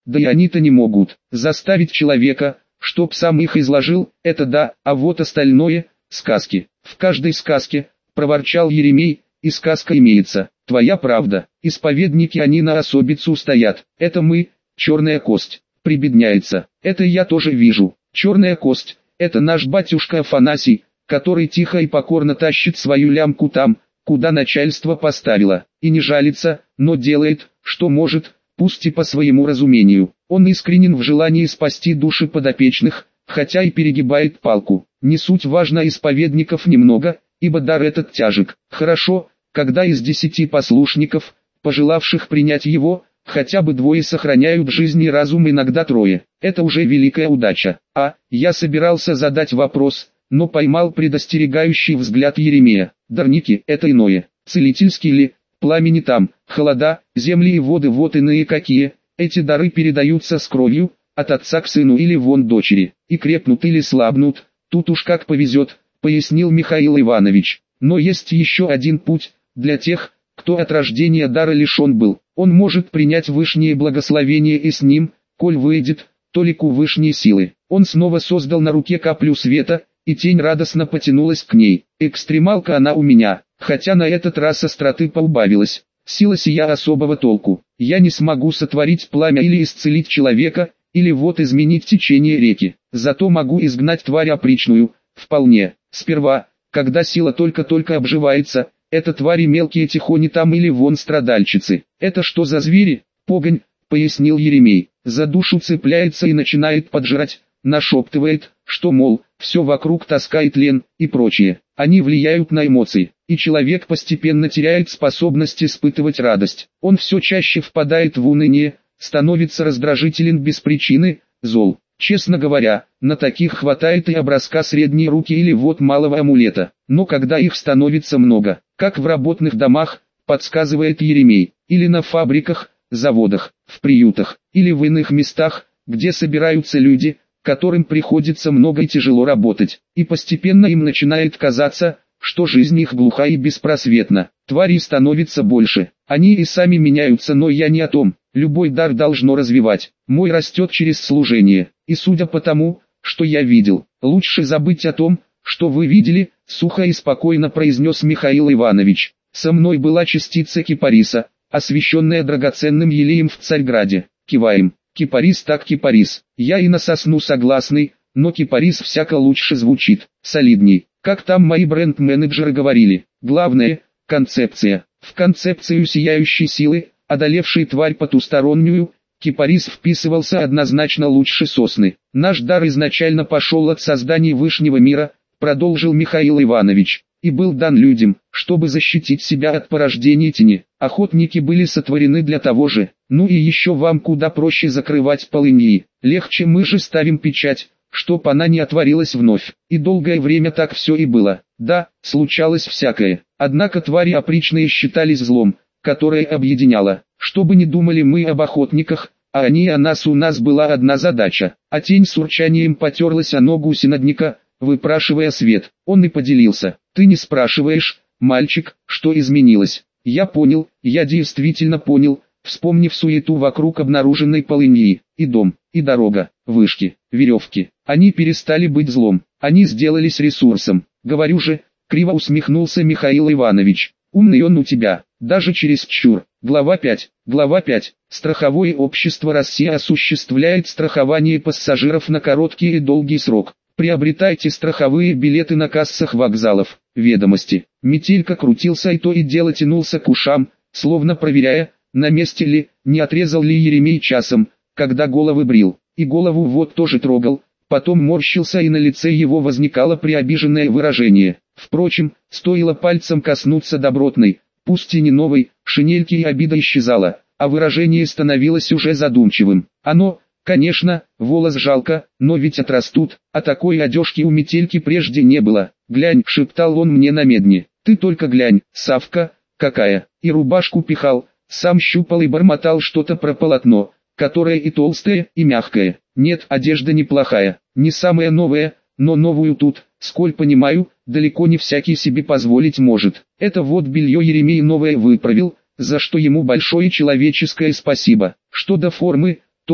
да и они-то не могут заставить человека, чтоб сам их изложил, это да, а вот остальное – сказки. В каждой сказке, проворчал Еремей, и сказка имеется, твоя правда, исповедники они на особицу стоят, это мы, черная кость, прибедняется, это я тоже вижу, черная кость, это наш батюшка Афанасий, который тихо и покорно тащит свою лямку там, куда начальство поставило, и не жалится, но делает, что может, пусть и по своему разумению. Он искренен в желании спасти души подопечных, хотя и перегибает палку. Не суть важно, исповедников немного, ибо дар этот тяжек. Хорошо, когда из 10 послушников, пожелавших принять его, хотя бы 2 сохраняют жизнь и разум, иногда 3. Это уже великая удача. Я собирался задать вопрос, но поймал предостерегающий взгляд Еремея. Дарники – это иное. Целительские ли, пламени там, холода, земли и воды вот иные какие. Эти дары передаются с кровью, от отца к сыну или вон дочери, и крепнут или слабнут, тут уж как повезет, пояснил Михаил Иванович. Но есть еще один путь, для тех, кто от рождения дара лишен был. Он может принять вышнее благословение и с ним, коль выйдет, толику вышней силы. Он снова создал на руке каплю света, и тень радостно потянулась к ней. Экстремалка она у меня, хотя на этот раз остроты поубавилась. Сила сия особого толку. Я не смогу сотворить пламя или исцелить человека, или вот изменить течение реки. Зато могу изгнать тварь опричную, вполне. Сперва, когда сила только-только обживается, это твари мелкие тихони там или вон страдальщицы. Это что за звери? Погонь, пояснил Еремей. За душу цепляется и начинает поджирать, нашептывает, что мол, все вокруг таскает лен, и прочее. Они влияют на эмоции, и человек постепенно теряет способность испытывать радость. Он все чаще впадает в уныние, становится раздражителен без причины, зол. Честно говоря, на таких хватает и образка средней руки или вот малого амулета. Но когда их становится много, как в работных домах, подсказывает Еремей, или на фабриках, заводах, в приютах, или в иных местах, где собираются люди, которым приходится много и тяжело работать, и постепенно им начинает казаться, что жизнь их глуха и беспросветна. Тварей становится больше, они и сами меняются, но я не о том. Любой дар должно развивать. Мой растет через служение, и судя по тому, что я видел, лучше забыть о том, что вы видели, сухо и спокойно произнес Михаил Иванович. Со мной была частица кипариса, освященная драгоценным елеем в Царьграде. Киваем. Кипарис так кипарис. Я и на сосну согласный, но кипарис всяко лучше звучит, солидней. Как там мои бренд-менеджеры говорили, главное – концепция. В концепцию сияющей силы, одолевшей тварь потустороннюю, кипарис вписывался однозначно лучше сосны. Наш дар изначально пошел от создания вышнего мира, продолжил Михаил Иванович, и был дан людям, чтобы защитить себя от порождения тени. Охотники были сотворены для того же. Ну и еще вам куда проще закрывать полыньи. Легче, мы же ставим печать, чтоб она не отворилась вновь. И долгое время так все и было. Да, случалось всякое. Однако твари опричные считались злом, которое объединяло. Что бы ни думали мы об охотниках, а они о нас, у нас была одна задача. А тень с урчанием потерлась о ногу синодника, выпрашивая свет. Он и поделился. Ты не спрашиваешь, мальчик, что изменилось. Я понял, я действительно понял, вспомнив суету вокруг обнаруженной полыньи. И дом, и дорога, вышки, веревки. Они перестали быть злом, они сделались ресурсом. Говорю же, криво усмехнулся Михаил Иванович. Умный он у тебя, даже чересчур. Глава 5. Глава 5. Страховое общество России осуществляет страхование пассажиров на короткий и долгий срок. Приобретайте страховые билеты на кассах вокзалов. Ведомости. Метелька крутился и то и дело тянулся к ушам, словно проверяя, на месте ли, не отрезал ли Еремей часом, когда головы брил. И голову вот тоже трогал, потом морщился, и на лице его возникало приобиженное выражение. Впрочем, стоило пальцем коснуться добротной, пусть и не новой, шинельки, и обида исчезала, а выражение становилось уже задумчивым. Оно, конечно, волос жалко, но ведь отрастут, а такой одежки у Метельки прежде не было. «Глянь», — шептал он мне на медне, — «ты только глянь, Савка, какая!» И рубашку пихал, сам щупал и бормотал что-то про полотно, которое и толстое, и мягкое. Нет, одежда неплохая, не самая новая, но новую тут, сколь понимаю, далеко не всякий себе позволить может. Это вот белье Еремей новое выправил, за что ему большое человеческое спасибо. Что до формы, то,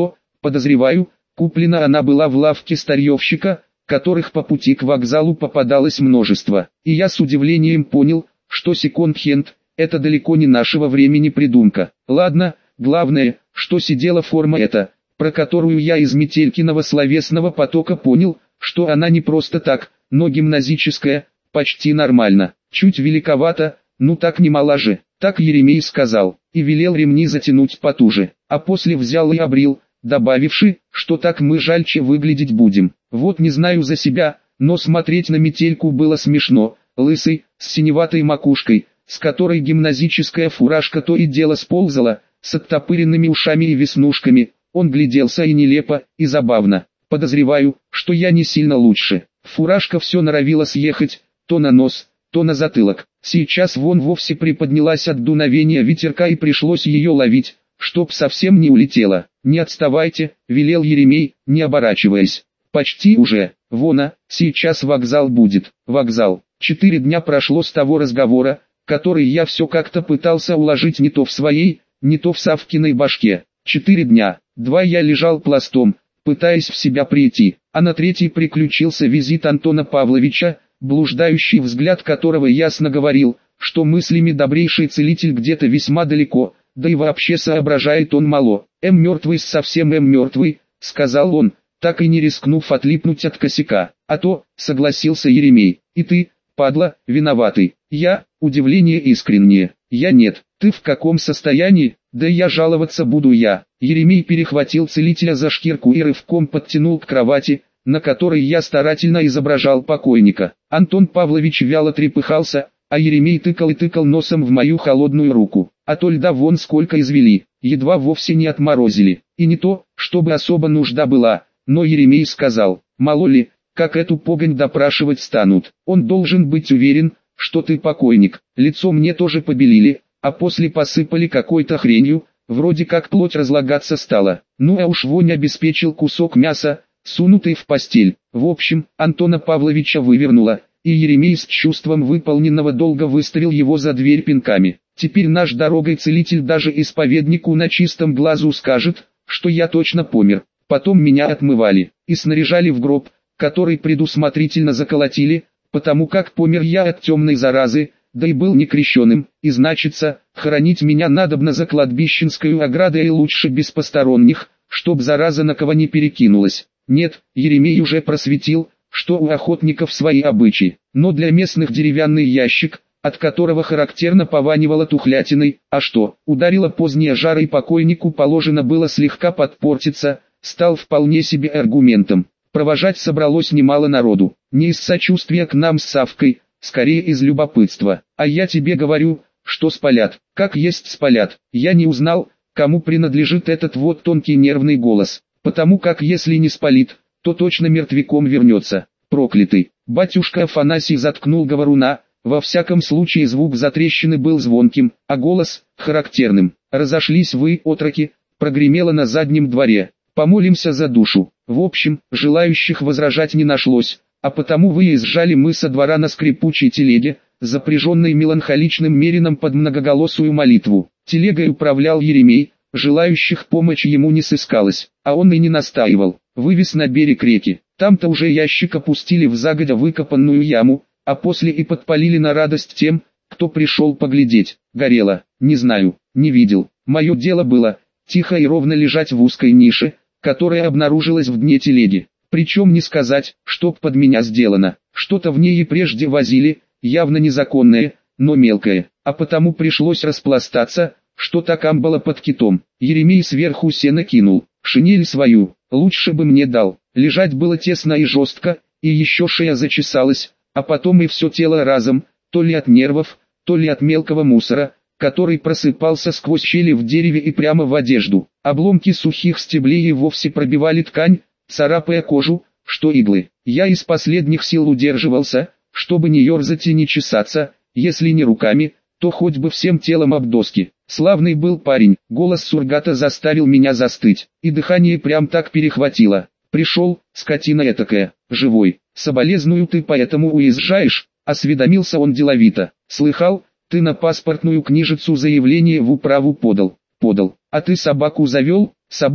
Подозреваю, куплена она была в лавке старьевщика, которых по пути к вокзалу попадалось множество. И я с удивлением понял, что секонд-хенд – это далеко не нашего времени придумка. Ладно, главное, что сидела форма эта, про которую я из Метелькиного словесного потока понял, что она не просто так, но гимназическая, почти нормально. Чуть великовато, ну так немало же. Так Еремей сказал, и велел ремни затянуть потуже, а после взял и обрил, добавивши, что так мы жальче выглядеть будем. Вот не знаю за себя, но смотреть на Метельку было смешно, лысый, с синеватой макушкой, с которой гимназическая фуражка то и дело сползала, с оттопыренными ушами и веснушками, он гляделся и нелепо, и забавно. Подозреваю, что я не сильно лучше. Фуражка все норовила съехать, то на нос, то на затылок. Сейчас вон вовсе приподнялась от дуновения ветерка и пришлось ее ловить, чтоб совсем не улетела. «Не отставайте», — велел Еремей, не оборачиваясь. «Почти уже, вон, сейчас вокзал будет». Вокзал. 4 дня прошло с того разговора, который я все как-то пытался уложить не то в своей, не то в Савкиной башке. 4 дня, 2 я лежал пластом, пытаясь в себя прийти, а на 3-й приключился визит Антона Павловича, блуждающий взгляд которого ясно говорил, что мыслями добрейший целитель где-то весьма далеко, да и вообще соображает он мало. Мертвый совсем мертвый», — сказал он, так и не рискнув отлипнуть от косяка. «А то», — согласился Еремей, — «и ты, падла, виноватый». Я, удивление искреннее. «Я нет, ты в каком состоянии? Да я жаловаться буду я». Еремей перехватил целителя за шкирку и рывком подтянул к кровати, на которой я старательно изображал покойника. Антон Павлович вяло трепыхался, а Еремей тыкал и тыкал носом в мою холодную руку. А то льда вон сколько извели, едва вовсе не отморозили. И не то, чтобы особо нужда была, но Еремей сказал, мало ли, как эту погонь допрашивать станут. Он должен быть уверен, что ты покойник. Лицо мне тоже побелили, а после посыпали какой-то хренью, вроде как плоть разлагаться стала. Ну а уж вонь обеспечил кусок мяса, сунутый в постель. В общем, Антона Павловича вывернуло, и Еремей с чувством выполненного долга выставил его за дверь пинками. Теперь наш дорогой целитель даже исповеднику на чистом глазу скажет, что я точно помер. Потом меня отмывали и снаряжали в гроб, который предусмотрительно заколотили, потому как помер я от темной заразы, да и был некрещенным, и значится, хоронить меня надобно за кладбищенскую оградой и лучше без посторонних, чтоб зараза на кого не перекинулась. Нет, Еремей уже просветил, что у охотников свои обычаи, но для местных деревянный ящик, от которого характерно пованивало тухлятиной, а что, ударила поздняя жара и покойнику положено было слегка подпортиться, стал вполне себе аргументом. Провожать собралось немало народу, не из сочувствия к нам с Савкой, скорее из любопытства. А я тебе говорю, что спалят, как есть спалят. Я не узнал, кому принадлежит этот вот тонкий нервный голос, потому как если не спалит, то точно мертвяком вернется. Проклятый, батюшка Афанасий заткнул говоруна. Во всяком случае звук затрещины был звонким, а голос – характерным. «Разошлись вы, отроки», прогремело на заднем дворе. «Помолимся за душу». В общем, желающих возражать не нашлось, а потому выезжали мы со двора на скрипучей телеге, запряженной меланхоличным мерином под многоголосую молитву. Телегой управлял Еремей, желающих помочь ему не сыскалось, а он и не настаивал. Вывез на берег реки, там-то уже ящик опустили в загодя выкопанную яму, а после и подпалили на радость тем, кто пришел поглядеть. Горело, не знаю, не видел. Мое дело было, тихо и ровно лежать в узкой нише, которая обнаружилась в дне телеги. Причем не сказать, чтоб под меня сделано. Что-то в ней и прежде возили, явно незаконное, но мелкое. А потому пришлось распластаться, что так амбала под китом. Еремей сверху сено кинул, шинель свою, лучше бы мне дал. Лежать было тесно и жестко, и еще шея зачесалась. А потом и все тело разом, то ли от нервов, то ли от мелкого мусора, который просыпался сквозь щели в дереве и прямо в одежду. Обломки сухих стеблей и вовсе пробивали ткань, царапая кожу, что иглы. Я из последних сил удерживался, чтобы не ерзать и не чесаться, если не руками, то хоть бы всем телом об доски. Славный был парень, голос сургата заставил меня застыть, и дыхание прям так перехватило. Пришел, скотина этакая, живой. «Соболезную, ты поэтому уезжаешь?» — осведомился он деловито. «Слыхал, ты на паспортную книжицу заявление в управу подал. А ты собаку завел?» «Собаку?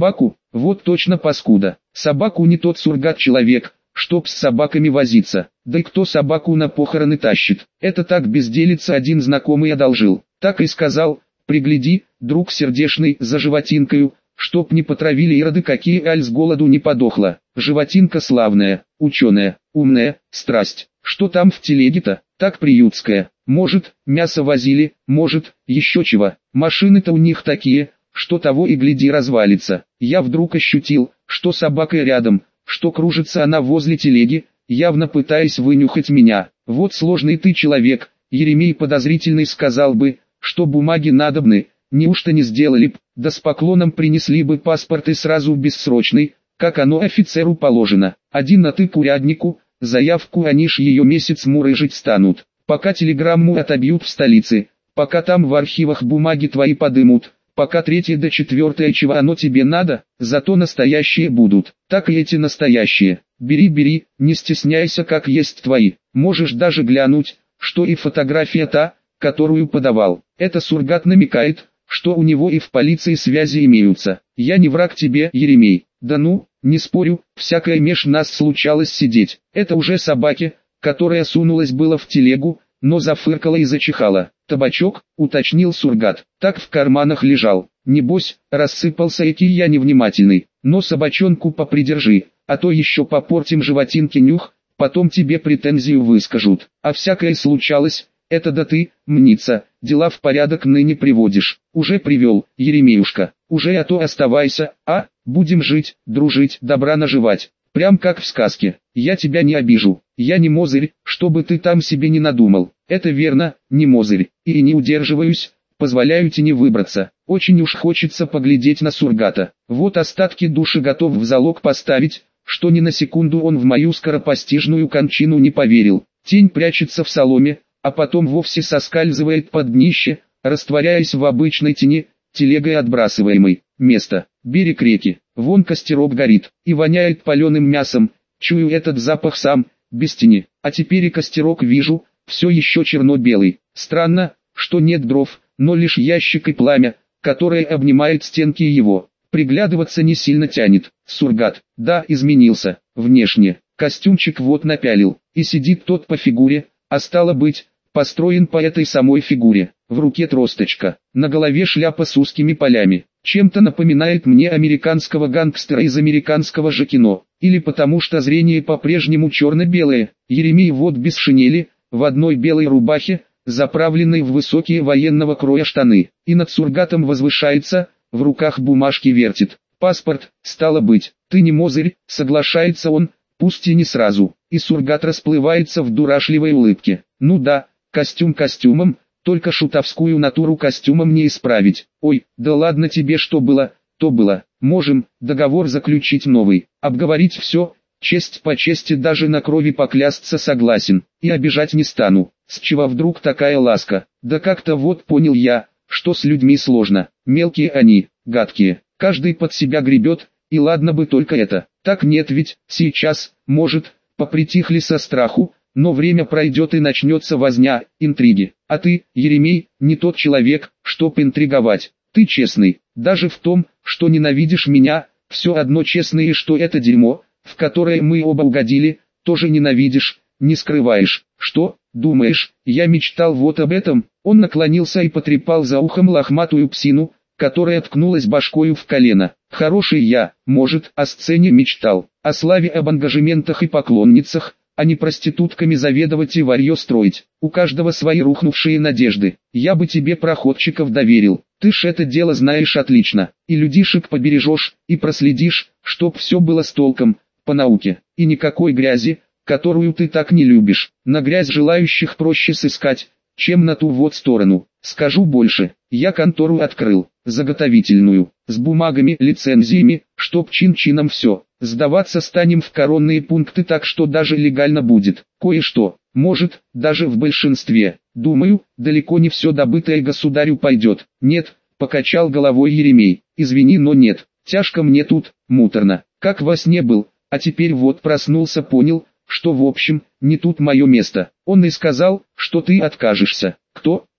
Вот точно паскуда. Собаку не тот сургат человек, чтоб с собаками возиться. Да и кто собаку на похороны тащит? Это так безделица один знакомый одолжил. Так и сказал: пригляди, друг сердешный, за животинкою, чтоб не потравили ироды, какие аль с голоду не подохла. Животинка славная, ученая, умная, страсть. Что там в телеге-то? Так приютская. Может, мясо возили, может, еще чего. Машины-то у них такие, что того и гляди развалится. Я вдруг ощутил, что собака рядом, что кружится она возле телеги, явно пытаясь вынюхать меня. Вот сложный ты человек, Еремей подозрительный сказал бы, что бумаги надобны, неужто не сделали б, да с поклоном принесли бы паспорт и сразу бессрочный, как оно офицеру положено. Один на ты к уряднику, заявку они ж ее месяц мурыжить станут, пока телеграмму отобьют в столице, пока там в архивах бумаги твои подымут, пока третье да четвертое чего оно тебе надо, зато настоящие будут. Так и эти настоящие. Бери, не стесняйся, как есть твои. Можешь даже глянуть, что и фотография та, которую подавал. Это сургат намекает, что у него и в полиции связи имеются. Я не враг тебе, Еремей. Да ну, не спорю, всякое меж нас случалось сидеть. Это уже собаки, которая сунулась было в телегу, но зафыркала и зачихала. Табачок, уточнил сургат, так в карманах лежал. Небось, рассыпался, эки я невнимательный. Но собачонку попридержи, а то еще попортим животинке нюх, потом тебе претензию выскажут. А всякое случалось, это да ты, мнится, дела в порядок ныне приводишь. Уже привел, Еремеюшка, уже, а то оставайся, а, будем жить, дружить, добра наживать. Прям как в сказке. Я тебя не обижу. Я не мозырь, чтобы ты там себе не надумал. Это верно, не мозырь. И не удерживаюсь, позволяю тебе выбраться. Очень уж хочется поглядеть на сургата. Вот остатки души готов в залог поставить, что ни на секунду он в мою скоропостижную кончину не поверил. Тень прячется в соломе, а потом вовсе соскальзывает под днище, растворяясь в обычной тени, телегой отбрасываемой. Место. Берег реки. Вон костерок горит, и воняет паленым мясом. Чую этот запах сам, без тени. А теперь и костерок вижу, все еще черно-белый. Странно, что нет дров, но лишь ящик и пламя, которое обнимает стенки его. Приглядываться не сильно тянет. Сургат, да, изменился, внешне. Костюмчик вот напялил, и сидит тот по фигуре, а стало быть, построен по этой самой фигуре. В руке тросточка, на голове шляпа с узкими полями. Чем-то напоминает мне американского гангстера из американского же кино. Или потому что зрение по-прежнему черно-белое. Еремей вот без шинели, в одной белой рубахе, заправленной в высокие военного кроя штаны. И над сургатом возвышается, в руках бумажки вертит. Паспорт, стало быть, ты не мозырь, соглашается он, пусть и не сразу. И сургат расплывается в дурашливой улыбке. Ну да, костюм костюмом, только шутовскую натуру костюмом не исправить. Ой, да ладно тебе, что было, то было. Можем договор заключить новый, обговорить все, честь по чести, даже на крови поклясться согласен, и обижать не стану. С чего вдруг такая ласка? Да как-то вот понял я, что с людьми сложно. Мелкие они, гадкие, каждый под себя гребет, и ладно бы только это. Так нет ведь, сейчас, может, попритихли со страху, но время пройдет и начнется возня, интриги. А ты, Еремей, не тот человек, чтоб интриговать. Ты честный, даже в том, что ненавидишь меня, все одно честный, и что это дерьмо, в которое мы оба угодили, тоже ненавидишь, не скрываешь. Что, думаешь, я мечтал вот об этом? Он наклонился и потрепал за ухом лохматую псину, которая ткнулась башкою в колено. Хороший я, может, о сцене мечтал, о славе, об ангажементах и поклонницах, а не проститутками заведовать и варьё строить. У каждого свои рухнувшие надежды. Я бы тебе проходчиков доверил. Ты ж это дело знаешь отлично. И людишек побережешь, и проследишь, чтоб все было с толком, по науке. И никакой грязи, которую ты так не любишь. На грязь желающих проще сыскать, чем на ту вот сторону. Скажу больше, я контору открыл, заготовительную, с бумагами, лицензиями, чтоб чин-чином все. Сдаваться станем в коронные пункты, так что даже легально будет. Кое-что, может, даже в большинстве. Думаю, далеко не все добытое государю пойдет. Нет, покачал головой Еремей. Извини, но нет. Тяжко мне тут, муторно. Как во сне был, а теперь вот проснулся, понял, что в общем, не тут мое место. Он и сказал, что ты откажешься. Кто?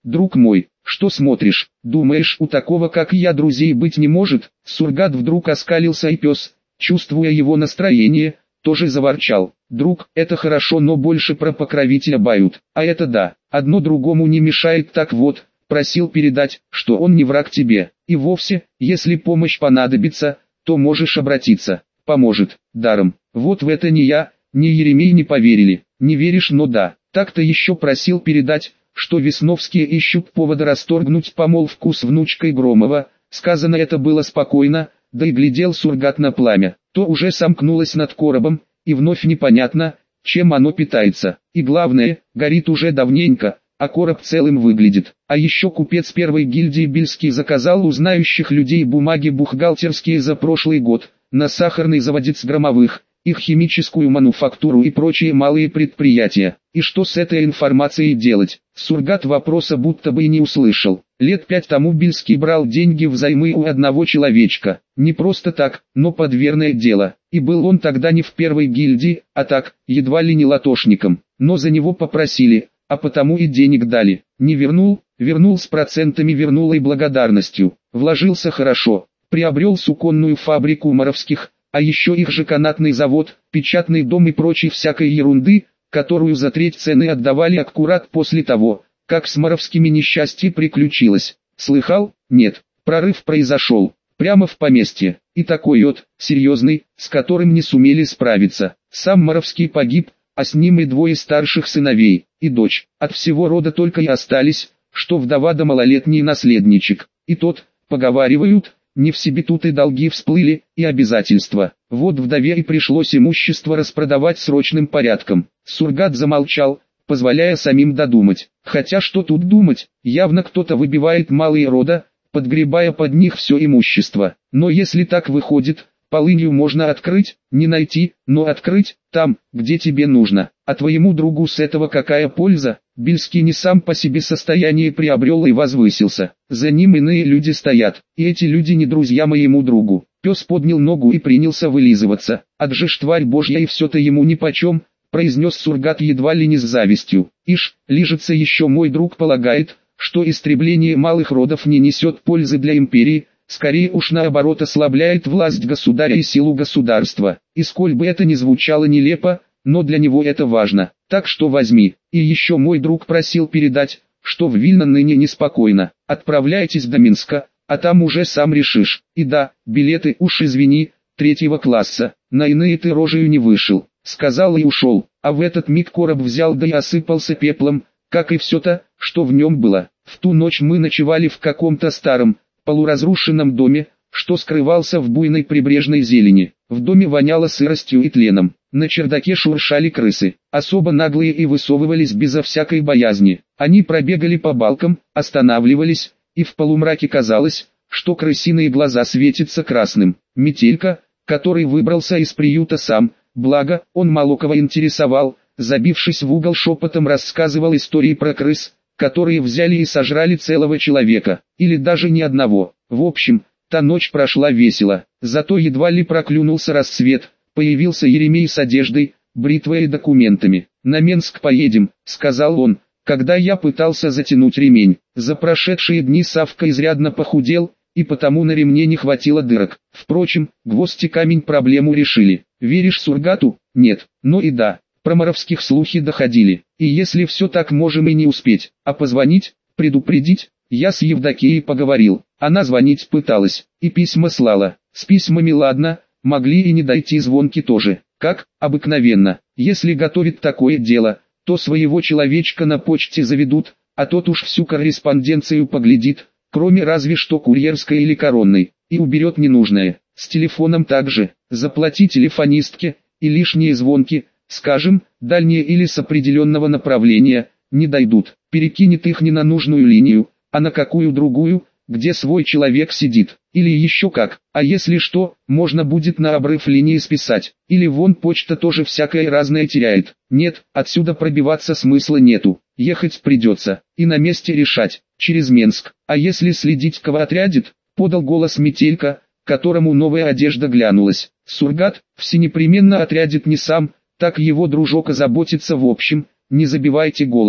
друг мой, что смотришь, думаешь, у такого как я друзей быть не может? Сургат вдруг оскалился, и пес, чувствуя его настроение, тоже заворчал. Друг, это хорошо, но больше про покровителя бают. А это да, одно другому не мешает. Так вот, просил передать, что он не враг тебе. И вовсе, если помощь понадобится, то можешь обратиться. Поможет, даром. Вот в это ни я, ни Еремей не поверили. Не веришь, но да. Так-то еще просил передать, что Весновские ищут повода расторгнуть помолвку с внучкой Громова. Сказано это было спокойно, да и глядел Сургат на пламя. То уже сомкнулось над коробом, и вновь непонятно, чем оно питается. И главное, горит уже давненько, а короб целым выглядит. А еще купец первой гильдии Бельский заказал у знающих людей бумаги бухгалтерские за прошлый год, на сахарный заводец Громовых, их химическую мануфактуру и прочие малые предприятия. И что с этой информацией делать? Сургат вопроса будто бы и не услышал. Лет 5 тому Бельский брал деньги взаймы у одного человечка. Не просто так, но под верное дело. И был он тогда не в первой гильдии, а так, едва ли не латошником. Но за него попросили, а потому и денег дали. Не вернул, вернул с процентами, вернул и благодарностью. Вложился хорошо, приобрел суконную фабрику Моровских, а еще их же канатный завод, печатный дом и прочей всякой ерунды, которую за треть цены отдавали аккурат после того, как с Моровскими несчастье приключилось. Слыхал? Нет. Прорыв произошел, прямо в поместье, и такой серьезный, с которым не сумели справиться. Сам Моровский погиб, а с ним и двое старших сыновей, и дочь. От всего рода только и остались, что вдова да малолетний наследничек. И тот, поговаривают, не в себе тут и долги всплыли, и обязательства. Вот вдове и пришлось имущество распродавать срочным порядком. Сургат замолчал, позволяя самим додумать. Хотя что тут думать, явно кто-то выбивает малые рода, подгребая под них все имущество. Но если так выходит, полынью можно открыть, не найти, но открыть, там, где тебе нужно. А твоему другу с этого какая польза? Бельский не сам по себе состояние приобрел и возвысился. За ним иные люди стоят, и эти люди не друзья моему другу. Пес поднял ногу и принялся вылизываться. Отжишь, тварь божья, и все-то ему нипочем, произнес Сургат едва ли не с завистью. Ишь, лижется еще мой друг, полагает, что истребление малых родов не несет пользы для империи, скорее уж наоборот ослабляет власть государя и силу государства. И сколь бы это ни звучало нелепо, но для него это важно. Так что возьми. И еще мой друг просил передать, что в Вильно ныне неспокойно. Отправляйтесь до Минска, а там уже сам решишь. И да, билеты, уж извини, 3-го класса, на иные ты рожею не вышел. Сказал и ушел, а в этот миг короб взял да и осыпался пеплом, как и все-то, что в нем было. В ту ночь мы ночевали в каком-то старом, полуразрушенном доме, что скрывался в буйной прибрежной зелени. В доме воняло сыростью и тленом. На чердаке шуршали крысы, особо наглые, и высовывались безо всякой боязни. Они пробегали по балкам, останавливались, и в полумраке казалось, что крысиные глаза светятся красным. Метелька, который выбрался из приюта сам, благо, он мало кого интересовал, забившись в угол, шепотом рассказывал истории про крыс, которые взяли и сожрали целого человека, или даже не одного. В общем, та ночь прошла весело, зато едва ли проклюнулся рассвет. Появился Еремей с одеждой, бритвой и документами. «На Менск поедем», — сказал он, когда я пытался затянуть ремень. За прошедшие дни Савка изрядно похудел, и потому на ремне не хватило дырок. Впрочем, гвоздь и камень проблему решили. Веришь Сургату? Нет. Но и да, про Моровских слухи доходили. И если все так, можем и не успеть. А позвонить, предупредить? Я с Евдокией поговорил. Она звонить пыталась, и письма слала. С письмами ладно, могли и не дойти, звонки тоже. Как, обыкновенно, если готовит такое дело, то своего человечка на почте заведут, а тот уж всю корреспонденцию поглядит, кроме разве что курьерской или коронной, и уберет ненужное. С телефоном также, заплати телефонистке, и лишние звонки, скажем, дальние или с определенного направления, не дойдут. Перекинет их не на нужную линию, а на какую другую, где свой человек сидит. Или еще как, а если что, можно будет на обрыв линии списать. Или вон почта тоже всякое разное теряет. Нет, отсюда пробиваться смысла нету. Ехать придется, и на месте решать, через Менск. А если следить, кого отрядит, подал голос Метелька, которому новая одежда глянулась. Сургат, все непременно отрядит не сам, так его дружок озаботится. В общем, не забивайте голову.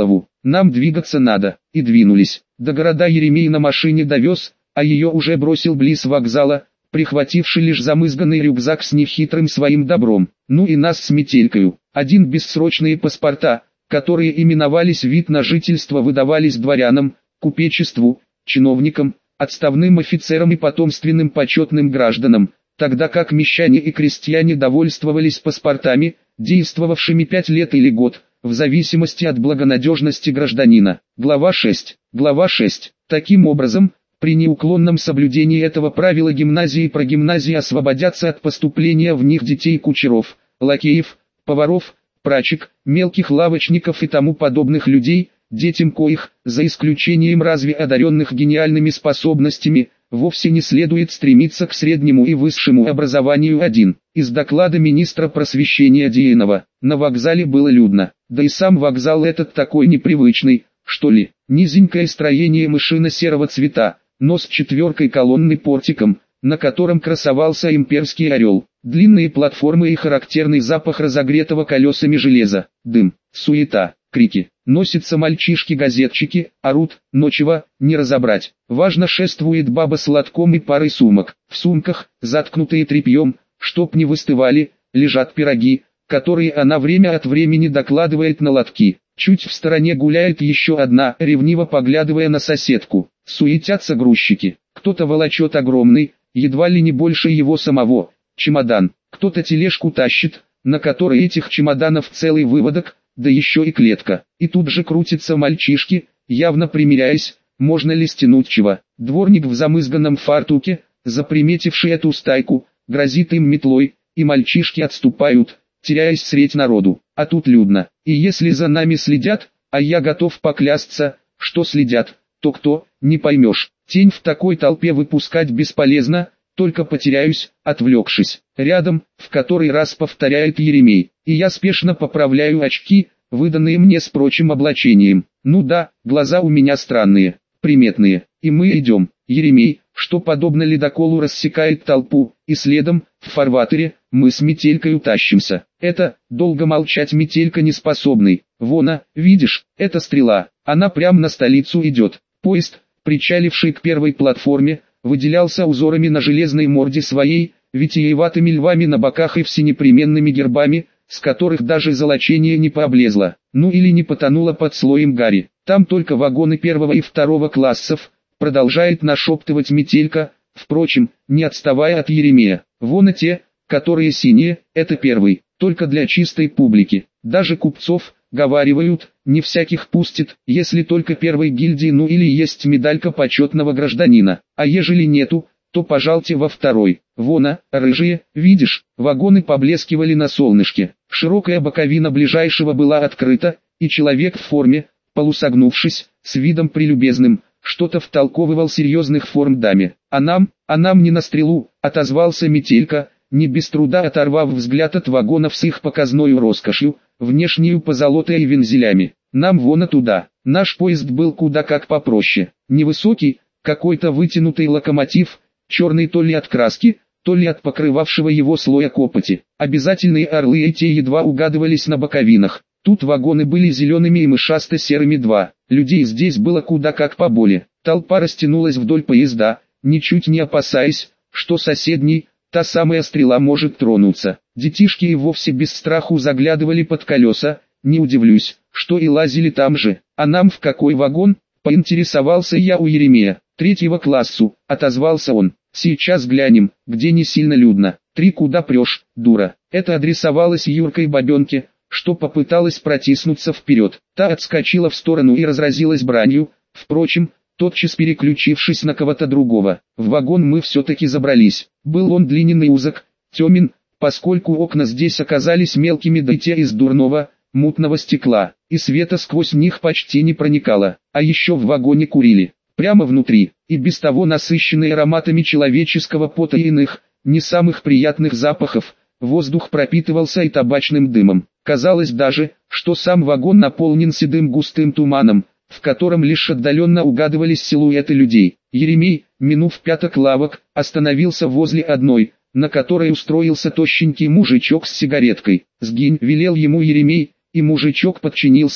нам двигаться надо, и двинулись. До города Еремей на машине довез, а ее уже бросил близ вокзала, прихвативший лишь замызганный рюкзак с нехитрым своим добром. Ну и нас с Метелькою. Один бессрочные паспорта, которые именовались вид на жительство, выдавались дворянам, купечеству, чиновникам, отставным офицерам и потомственным почетным гражданам, тогда как мещане и крестьяне довольствовались паспортами, действовавшими 5 лет или год, в зависимости от благонадежности гражданина. Глава 6. Глава 6. Таким образом, при неуклонном соблюдении этого правила гимназии и прогимназии освободятся от поступления в них детей кучеров, лакеев, поваров, прачек, мелких лавочников и тому подобных людей, детям коих, за исключением разве одаренных гениальными способностями, вовсе не следует стремиться к среднему и высшему образованию. 1. Из доклада министра просвещения Диенова. На вокзале было людно, да и сам вокзал этот такой непривычный, что ли. Низенькое строение мышино-серого цвета, но с 4 колонны портиком, на котором красовался имперский орел, длинные платформы и характерный запах разогретого колесами железа, дым, суета, крики. Носятся мальчишки-газетчики, орут, ночево, не разобрать. Важно шествует баба с лотком и парой сумок. В сумках, заткнутые тряпьем, чтоб не выстывали, лежат пироги, которые она время от времени докладывает на лотки. Чуть в стороне гуляет еще одна, ревниво поглядывая на соседку. Суетятся грузчики. Кто-то волочет огромный, едва ли не больше его самого, чемодан. Кто-то тележку тащит, на которой этих чемоданов целый выводок, да еще и клетка. И тут же крутятся мальчишки, явно примиряясь, можно ли стянуть чего. Дворник в замызганном фартуке, заприметивший эту стайку, грозит им метлой, и мальчишки отступают, теряясь средь народу. А тут людно. И если за нами следят, а я готов поклясться, что следят, то кто, не поймешь. Тень в такой толпе выпускать бесполезно, только потеряюсь, отвлекшись. Рядом, в который раз повторяет Еремей, и я спешно поправляю очки, выданные мне с прочим облачением. Ну да, глаза у меня странные, приметные, и мы идем. Еремей, что подобно ледоколу, рассекает толпу, и следом, в фарватере, мы с Метелькой тащимся. Это, долго молчать Метелька не способный. Вона, видишь, это стрела, она прямо на столицу идет. Поезд, причаливший к первой платформе, выделялся узорами на железной морде своей, витиеватыми львами на боках и всенепременными гербами, с которых даже золочение не пооблезло, ну или не потонуло под слоем гари. Там только вагоны 1 и 2 классов, продолжает нашептывать Метелька, впрочем, не отставая от Еремея. Вон и те, которые синие, это 1, только для чистой публики. Даже купцов, говаривают, не всяких пустит, если только 1 гильдии, ну или есть медалька почетного гражданина, а ежели нету, то пожалуйте во 2. Вона, рыжие, видишь, вагоны поблескивали на солнышке. Широкая боковина ближайшего была открыта, и человек в форме, полусогнувшись, с видом прелюбезным, что-то втолковывал серьезных форм даме. А нам не на стрелу, отозвался Метелька, не без труда оторвав взгляд от вагонов с их показною роскошью, внешнюю позолотой и вензелями. Нам вон туда. Наш поезд был куда как попроще. Невысокий, какой-то вытянутый локомотив, черный то ли от краски, то ли от покрывавшего его слоя копоти. Обязательные орлы и те едва угадывались на боковинах. Тут вагоны были зелеными и мышасто-серыми 2. Людей здесь было куда как поболее. Толпа растянулась вдоль поезда, ничуть не опасаясь, что соседний, та самая стрела может тронуться. Детишки и вовсе без страху заглядывали под колеса, не удивлюсь, что и лазили там же. А нам в какой вагон? Поинтересовался я у Еремея. 3 классу, отозвался он. Сейчас глянем, где не сильно людно. 3 куда прешь, дура. Это адресовалось юркой бабенке, что попыталась протиснуться вперед. Та отскочила в сторону и разразилась бранью, впрочем, тотчас переключившись на кого-то другого. В вагон мы все-таки забрались. Был он длинен и узок, темен, поскольку окна здесь оказались мелкими, да и те из дурного, мутного стекла, и света сквозь них почти не проникало. А еще в вагоне курили, прямо внутри, и без того насыщенный ароматами человеческого пота и иных, не самых приятных запахов, воздух пропитывался и табачным дымом. Казалось даже, что сам вагон наполнен седым густым туманом, в котором лишь отдаленно угадывались силуэты людей. Еремей, минув 5 лавок, остановился возле одной, на которой устроился тощенький мужичок с сигареткой. «Сгинь», велел ему Еремей, и мужичок подчинился,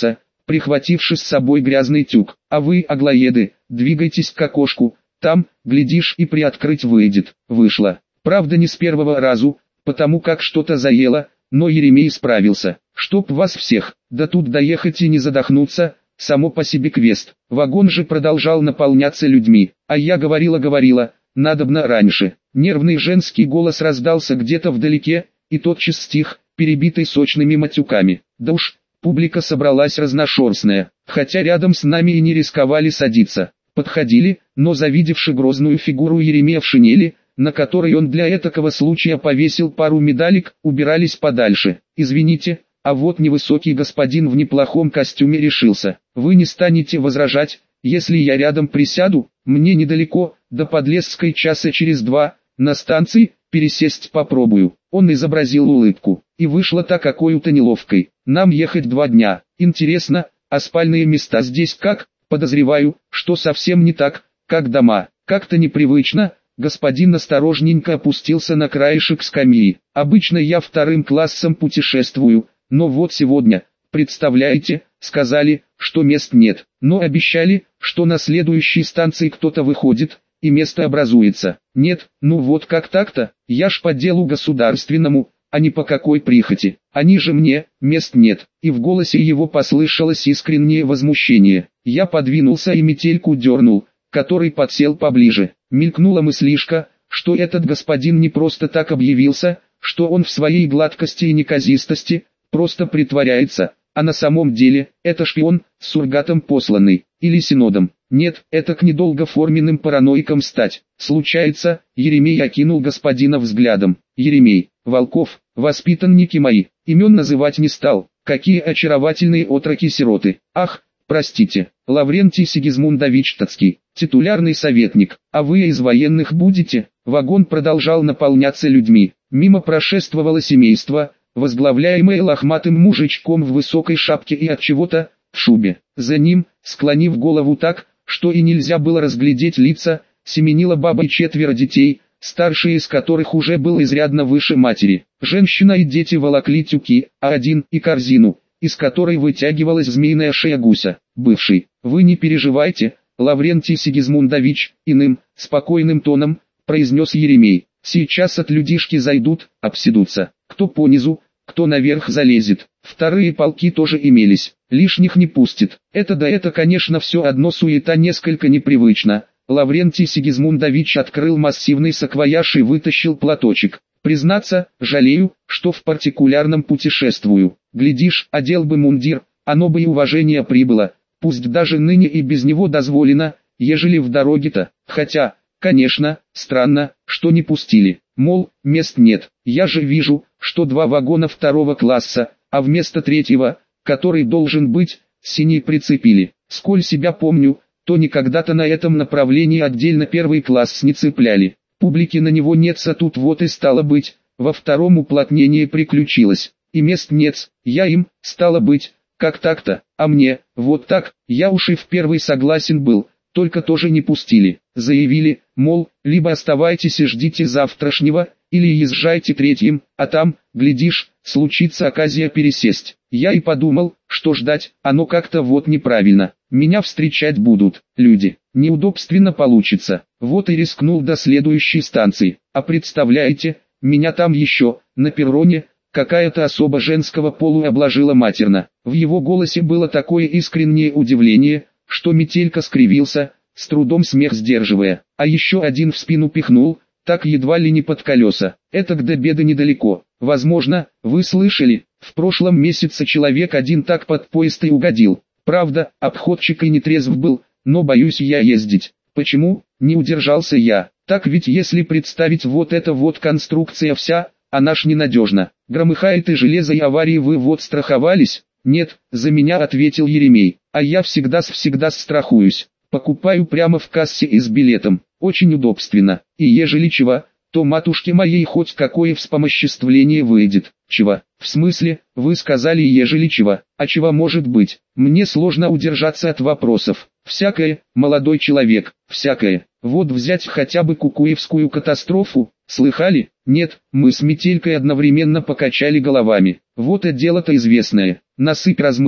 прихвативши с собой грязный тюк. А вы, аглоеды, двигайтесь к окошку, там, глядишь, и приоткрыть выйдет. Вышло. Правда, не с первого разу, потому как что-то заело, но Еремей справился. Чтоб вас всех, да тут доехать и не задохнуться, само по себе квест. Вагон же продолжал наполняться людьми, а я говорила, надобно раньше. Нервный женский голос раздался где-то вдалеке, и тотчас стих, перебитый сочными матюками. Да уж, публика собралась разношерстная, хотя рядом с нами и не рисковали садиться. Подходили, но завидевши грозную фигуру Еремея в шинели, на которой он для этакого случая повесил пару медалек, убирались подальше. Извините, а вот невысокий господин в неплохом костюме решился. Вы не станете возражать, если я рядом присяду? Мне недалеко, до Подлесской часа через 2, на станции, пересесть попробую. Он изобразил улыбку, и вышло так какой-то неловкой. Нам ехать 2 дня. Интересно, а спальные места здесь как? Подозреваю, что совсем не так, как дома. Как-то непривычно. Господин осторожненько опустился на краешек скамьи. Обычно я 2 классом путешествую, но вот сегодня, представляете, сказали, что мест нет, но обещали, что на следующей станции кто-то выходит, и место образуется. Нет, ну вот как так-то, я ж по делу государственному, а не по какой прихоти. Они же мне, мест нет, и в голосе его послышалось искреннее возмущение. Я подвинулся и метельку дернул, который подсел поближе. Мелькнула мыслишка, что этот господин не просто так объявился, что он в своей гладкости и неказистости просто притворяется, а на самом деле это шпион, суррогатом посланный, или синодом. Нет, это к недолго форменным параноикам стать. Случается, Еремей окинул господина взглядом. Еремей, Волков, воспитанники мои, имен называть не стал, какие очаровательные отроки-сироты. Ах, простите, Лаврентий Сигизмундович Тацкий, титулярный советник, а вы из военных будете? Вагон продолжал наполняться людьми. Мимо прошествовало семейство, возглавляемое лохматым мужичком в высокой шапке и от чего-то в шубе. За ним, склонив голову так, что и нельзя было разглядеть лица, семенила баба и 4 детей, старший из которых уже был изрядно выше матери. Женщина и дети волокли тюки, а один и корзину, из которой вытягивалась змеиная шея гуся. Бывший, вы не переживайте, Лаврентий Сигизмундович, иным, спокойным тоном, произнес Еремей. Сейчас от людишки зайдут, обсидутся, кто понизу, кто наверх залезет. 2 полки тоже имелись, лишних не пустит. Это конечно все одно суета, несколько непривычно. Лаврентий Сигизмундович открыл массивный саквояж и вытащил платочек. Признаться, жалею, что в партикулярном путешествую. Глядишь, одел бы мундир, оно бы и уважение прибыло. Пусть даже ныне и без него дозволено, ежели в дороге-то. Хотя, конечно, странно, что не пустили. Мол, мест нет. Я же вижу, что 2 вагона 2 класса, а вместо 3-го, который должен быть, синий прицепили. Сколь себя помню, то никогда-то на этом направлении отдельно 1 класс не цепляли. Публики на него нет, а тут вот и стало быть, во 2-м уплотнение приключилось. И мест нет, я им, стало быть, как так-то, а мне, вот так, я уж и в 1-й согласен был, только тоже не пустили. Заявили, мол, либо оставайтесь и ждите завтрашнего, или езжайте 3-м, а там, глядишь, случится оказия пересесть. Я и подумал, что ждать, оно как-то вот неправильно. Меня встречать будут люди, неудобственно получится. Вот и рискнул до следующей станции. А представляете, меня там еще, на перроне, какая-то особа женского пола обложила матерно. В его голосе было такое искреннее удивление, что Метелька скривился, с трудом смех сдерживая. А еще один в спину пихнул, так едва ли не под колеса. Это до беды недалеко. Возможно, вы слышали, в прошлом месяце человек один так под поезд и угодил. Правда, обходчик и не трезв был, но боюсь я ездить. Почему? Не удержался я. Так ведь если представить вот эта вот конструкция вся, она ж ненадежна. Громыхает и железо, и аварии вы вот страховались? Нет, за меня ответил Еремей. А я всегда страхуюсь. Покупаю прямо в кассе и с билетом. Очень удобственно. И ежели чего, то матушке моей хоть какое вспомоществление выйдет. Чего? В смысле, вы сказали ежели чего, а чего может быть? Мне сложно удержаться от вопросов. Всякое, молодой человек, всякое. Вот взять хотя бы Кукуевскую катастрофу, слыхали? Нет, мы с Метелькой одновременно покачали головами. Вот и дело-то известное. Насыпь размыло,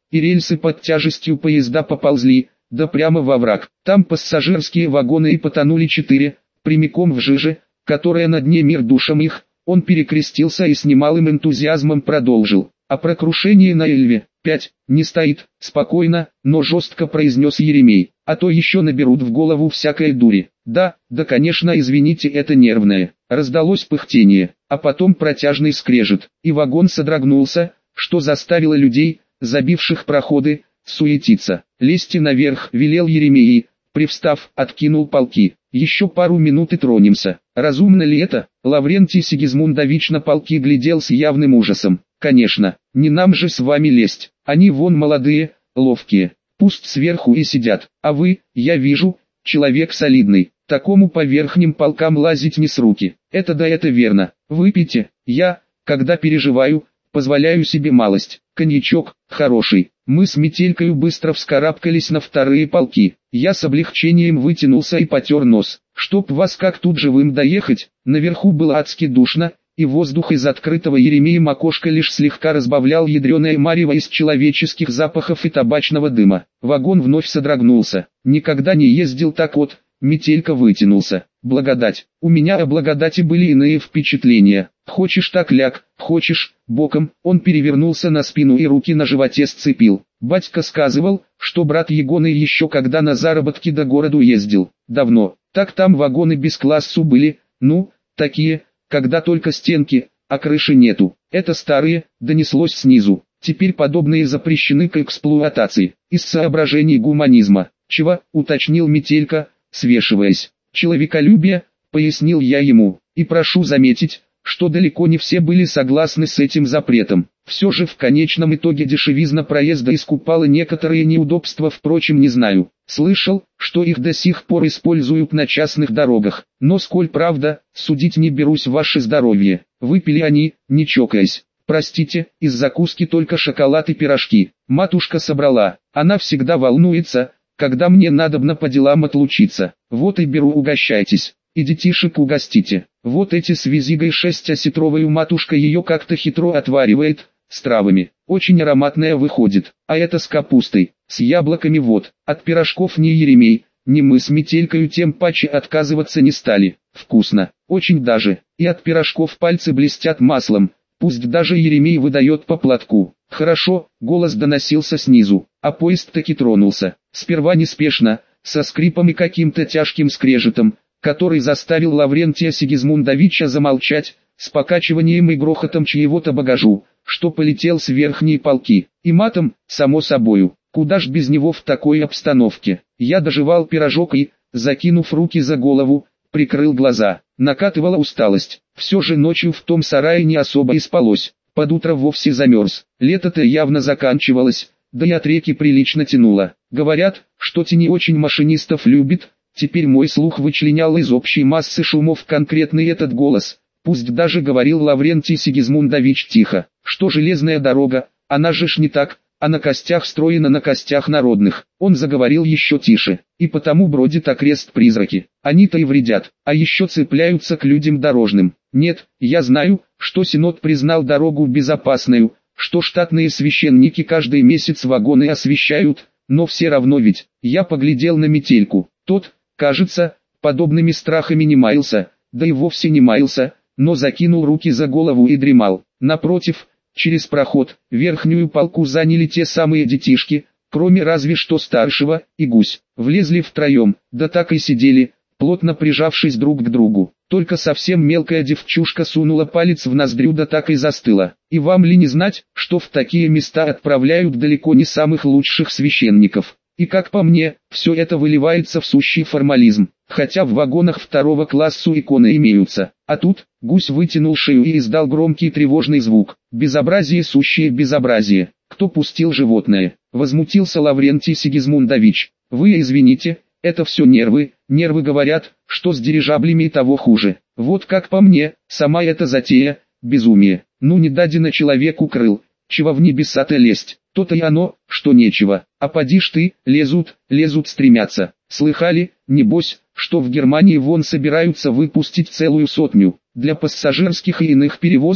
и рельсы под тяжестью поезда поползли, да прямо во враг. Там пассажирские вагоны и потонули 4, прямиком в жиже, которая на дне мир душам их. Он перекрестился и с немалым энтузиазмом продолжил. А про крушение на Эльве, 5, не стоит, спокойно, но жестко произнес Еремей, а то еще наберут в голову всякой дури. Да, конечно, извините, это нервное. Раздалось пыхтение, а потом протяжный скрежет, и вагон содрогнулся, что заставило людей, забивших проходы, суетиться. «Лезьте наверх», велел Еремей, привстав, откинул полки. «Еще пару минут и тронемся». Разумно ли это? Лаврентий Сигизмундович на полки глядел с явным ужасом. «Конечно, не нам же с вами лезть, они вон молодые, ловкие, пусть сверху и сидят, а вы, я вижу, человек солидный, такому по верхним полкам лазить не с руки». «Это да, это верно, выпейте, я, когда переживаю, позволяю себе малость, коньячок, хороший». Мы с Метелькою быстро вскарабкались на вторые полки. Я с облегчением вытянулся и потер нос. Чтоб вас как тут живым доехать, наверху было адски душно, и воздух из открытого Еремеем окошка лишь слегка разбавлял ядреное марево из человеческих запахов и табачного дыма. Вагон вновь содрогнулся. Никогда не ездил так вот. Метелька вытянулся. «Благодать. У меня о благодати были иные впечатления. Хочешь так ляг, хочешь, боком». Он перевернулся на спину и руки на животе сцепил. Батька сказывал, что брат Егоный еще когда на заработки до городу ездил. Давно. Так там вагоны без классу были, ну, такие, когда только стенки, а крыши нету. Это старые, донеслось снизу. Теперь подобные запрещены к эксплуатации. Из соображений гуманизма. «Чего?» — уточнил Метелька, свешиваясь. «Человеколюбие», — пояснил я ему, и прошу заметить, что далеко не все были согласны с этим запретом. Все же в конечном итоге дешевизна проезда искупала некоторые неудобства, впрочем не знаю. Слышал, что их до сих пор используют на частных дорогах, но сколь правда, судить не берусь, ваше здоровье. Выпили они, не чокаясь. Простите, из закуски только шоколад и пирожки. Матушка собрала, она всегда волнуется, когда мне надобно по делам отлучиться. Вот и беру, угощайтесь. И детишек угостите. Вот эти с визигой 6-осетровою матушка ее как-то хитро отваривает, с травами. Очень ароматная выходит. А это с капустой, с яблоками вот. От пирожков ни Еремей, ни мы с Метелькою тем паче отказываться не стали. Вкусно, очень даже. И от пирожков пальцы блестят маслом. Пусть даже Еремей выдает по платку. «Хорошо», — голос доносился снизу, а поезд таки тронулся. Сперва неспешно, со скрипом и каким-то тяжким скрежетом, который заставил Лаврентия Сигизмундовича замолчать, с покачиванием и грохотом чьего-то багажу, что полетел с верхней полки, и матом, само собою. Куда ж без него в такой обстановке? Я дожевал пирожок и, закинув руки за голову, прикрыл глаза. Накатывала усталость. Все же ночью в том сарае не особо и спалось. Под утро вовсе замерз. Лето-то явно заканчивалось, да и от реки прилично тянуло. Говорят, что те не очень машинистов любит. Теперь мой слух вычленял из общей массы шумов конкретный этот голос. Пусть даже говорил Лаврентий Сигизмундович тихо, что железная дорога, она же ж не так, а на костях строена, на костях народных. Он заговорил еще тише, и потому бродит окрест призраки. Они-то и вредят, а еще цепляются к людям дорожным. Нет, я знаю, что Синод признал дорогу безопасной, что штатные священники каждый месяц вагоны освещают, но все равно ведь. Я поглядел на Метельку. Тот, кажется, подобными страхами не маялся, да и вовсе не маялся, но закинул руки за голову и дремал. Напротив, через проход, верхнюю полку заняли те самые детишки, кроме разве что старшего, и гусь. Влезли втроем, да так и сидели, плотно прижавшись друг к другу. Только совсем мелкая девчушка сунула палец в ноздрю, да так и застыла. И вам ли не знать, что в такие места отправляют далеко не самых лучших священников? И как по мне, все это выливается в сущий формализм, хотя в вагонах второго класса иконы имеются. А тут, гусь вытянул шею и издал громкий тревожный звук. Безобразие, сущее безобразие. Кто пустил животное? Возмутился Лаврентий Сигизмундович. Вы извините, это все нервы, нервы говорят, что с дирижаблями и того хуже. Вот как по мне, сама эта затея, безумие. Ну не дадено человеку крыл, чего в небеса-то лезть. То-то и оно, что нечего, а поди ж ты, лезут, стремятся. Слыхали, небось, что в Германии вон собираются выпустить целую 100, для пассажирских и иных перевозок,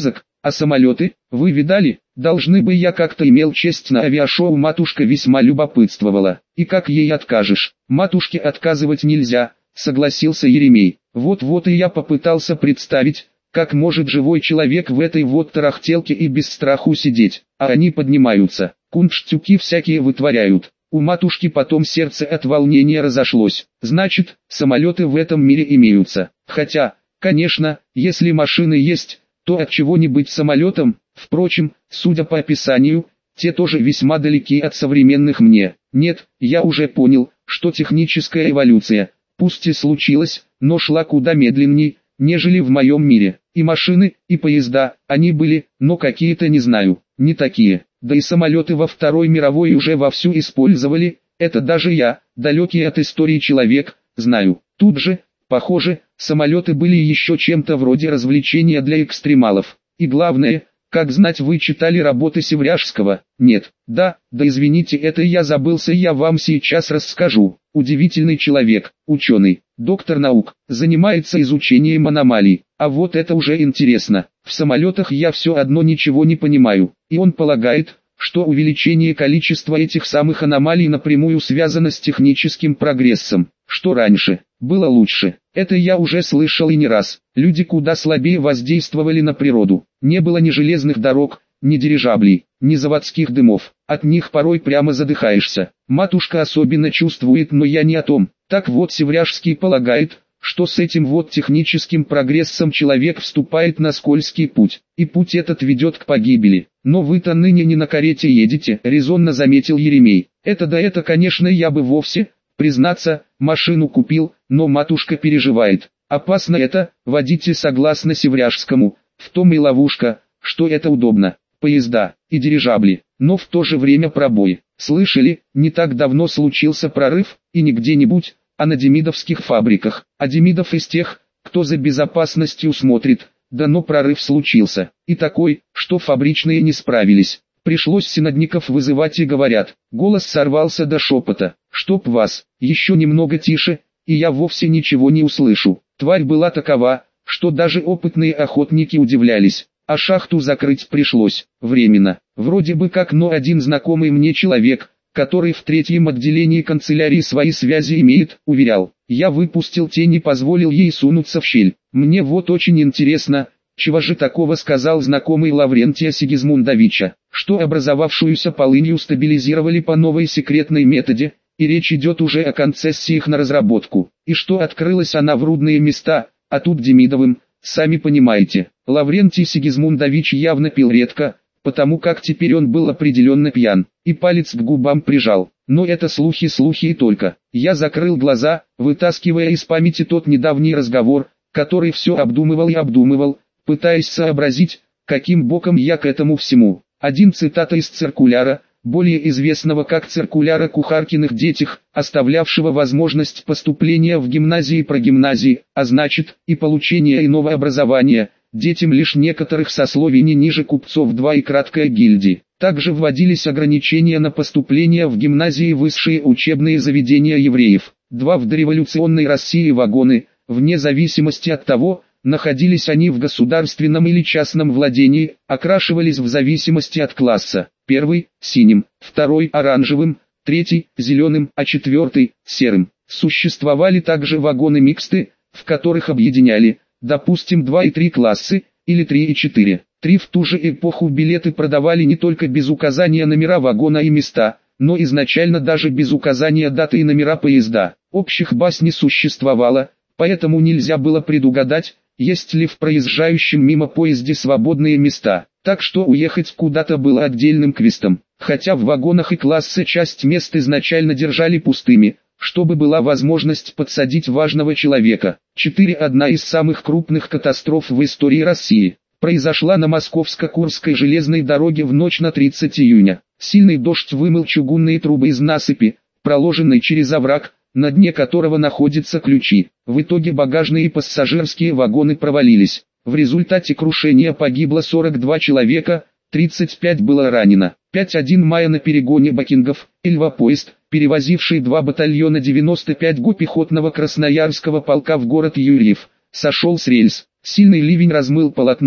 А самолеты, вы видали? Должны бы, я как-то имел честь на авиашоу, матушка весьма любопытствовала. И как ей откажешь? Матушке отказывать нельзя, согласился Еремей. Вот-вот и я попытался представить, как может живой человек в этой вот тарахтелке и без страху сидеть, а они поднимаются, кунштюки всякие вытворяют. У матушки потом сердце от волнения разошлось. Значит, самолеты в этом мире имеются. Хотя, конечно, если машины есть, то от чего не быть самолетом? Впрочем, судя по описанию, те тоже весьма далеки от современных мне. Нет, я уже понял, что техническая эволюция, пусть и случилась, но шла куда медленней, нежели в моем мире. И машины, и поезда, они были, но какие-то не знаю, не такие. Да и самолеты во Второй мировой уже вовсю использовали, это даже я, далекий от истории человек, знаю. Тут же, похоже, самолеты были еще чем-то вроде развлечения для экстремалов. И главное, как знать, вы читали работы Севряжского? Нет. Да извините, это я забылся, я вам сейчас расскажу. Удивительный человек, ученый, доктор наук, занимается изучением аномалий. А вот это уже интересно. В самолетах я все одно ничего не понимаю. И он полагает, что увеличение количества этих самых аномалий напрямую связано с техническим прогрессом. Что раньше было лучше, это я уже слышал и не раз. Люди куда слабее воздействовали на природу. Не было ни железных дорог, ни дирижаблей, ни заводских дымов. От них порой прямо задыхаешься. Матушка особенно чувствует, но я не о том. Так вот, Севряжский полагает, что с этим вот техническим прогрессом человек вступает на скользкий путь, и путь этот ведет к погибели. Но вы-то ныне не на карете едете, резонно заметил Еремей. Это конечно, я бы вовсе, признаться, машину купил, но матушка переживает. Опасно это, водите согласно Севряжскому, в том и ловушка, что это удобно, поезда и дирижабли, но в то же время пробои. Слышали, не так давно случился прорыв, и не где-нибудь, а на демидовских фабриках. А Демидов из тех, кто за безопасностью смотрит, да но прорыв случился, и такой, что фабричные не справились. Пришлось синодников вызывать и говорят, голос сорвался до шепота, чтоб вас, еще немного тише, и я вовсе ничего не услышу. Тварь была такова, что даже опытные охотники удивлялись, а шахту закрыть пришлось, временно. Вроде бы как, но один знакомый мне человек, который в третьем отделении канцелярии свои связи имеет, уверял, я выпустил тень и позволил ей сунуться в щель. Мне вот очень интересно, чего же такого сказал знакомый Лаврентия Сигизмундовича, что образовавшуюся полынью стабилизировали по новой секретной методе, и речь идет уже о концессиях на разработку, и что открылась она в рудные места, а тут Демидовым, сами понимаете. Лаврентий Сигизмундович явно пил редко, потому как теперь он был определенно пьян, и палец к губам прижал. Но это слухи и только. Я закрыл глаза, вытаскивая из памяти тот недавний разговор, который все обдумывал, пытаясь сообразить, каким боком я к этому всему. Один цитата из циркуляра, более известного как циркуляра Кухаркиных детях, оставлявшего возможность поступления в гимназии и прогимназии, а значит, и получения иного образования, детям лишь некоторых сословий не ниже купцов 2 и краткая гильдии. Также вводились ограничения на поступление в гимназии и высшие учебные заведения евреев. 2 в дореволюционной России вагоны, вне зависимости от того, находились они в государственном или частном владении, окрашивались в зависимости от класса. Первый – синим, второй – оранжевым, третий – зеленым, а четвертый – серым. Существовали также вагоны-миксты, в которых объединяли, допустим, 2 и 3 классы, или 3 и 4. 3 в ту же эпоху билеты продавали не только без указания номера вагона и места, но изначально даже без указания даты и номера поезда. Общих баз не существовало, поэтому нельзя было предугадать, есть ли в проезжающем мимо поезде свободные места, так что уехать куда-то было отдельным квестом. Хотя в вагонах и классе часть мест изначально держали пустыми, чтобы была возможность подсадить важного человека. 4. Одна из самых крупных катастроф в истории России произошла на Московско-Курской железной дороге в ночь на 30 июня. Сильный дождь вымыл чугунные трубы из насыпи, проложенной через овраг, на дне которого находятся ключи. В итоге багажные и пассажирские вагоны провалились. В результате крушения погибло 42 человека, 35 было ранено. 5-1 мая на перегоне Бакингов, Эльва-поезд, перевозивший 2 батальона 95-го пехотного Красноярского полка в город Юрьев, сошел с рельс. Сильный ливень размыл полотно,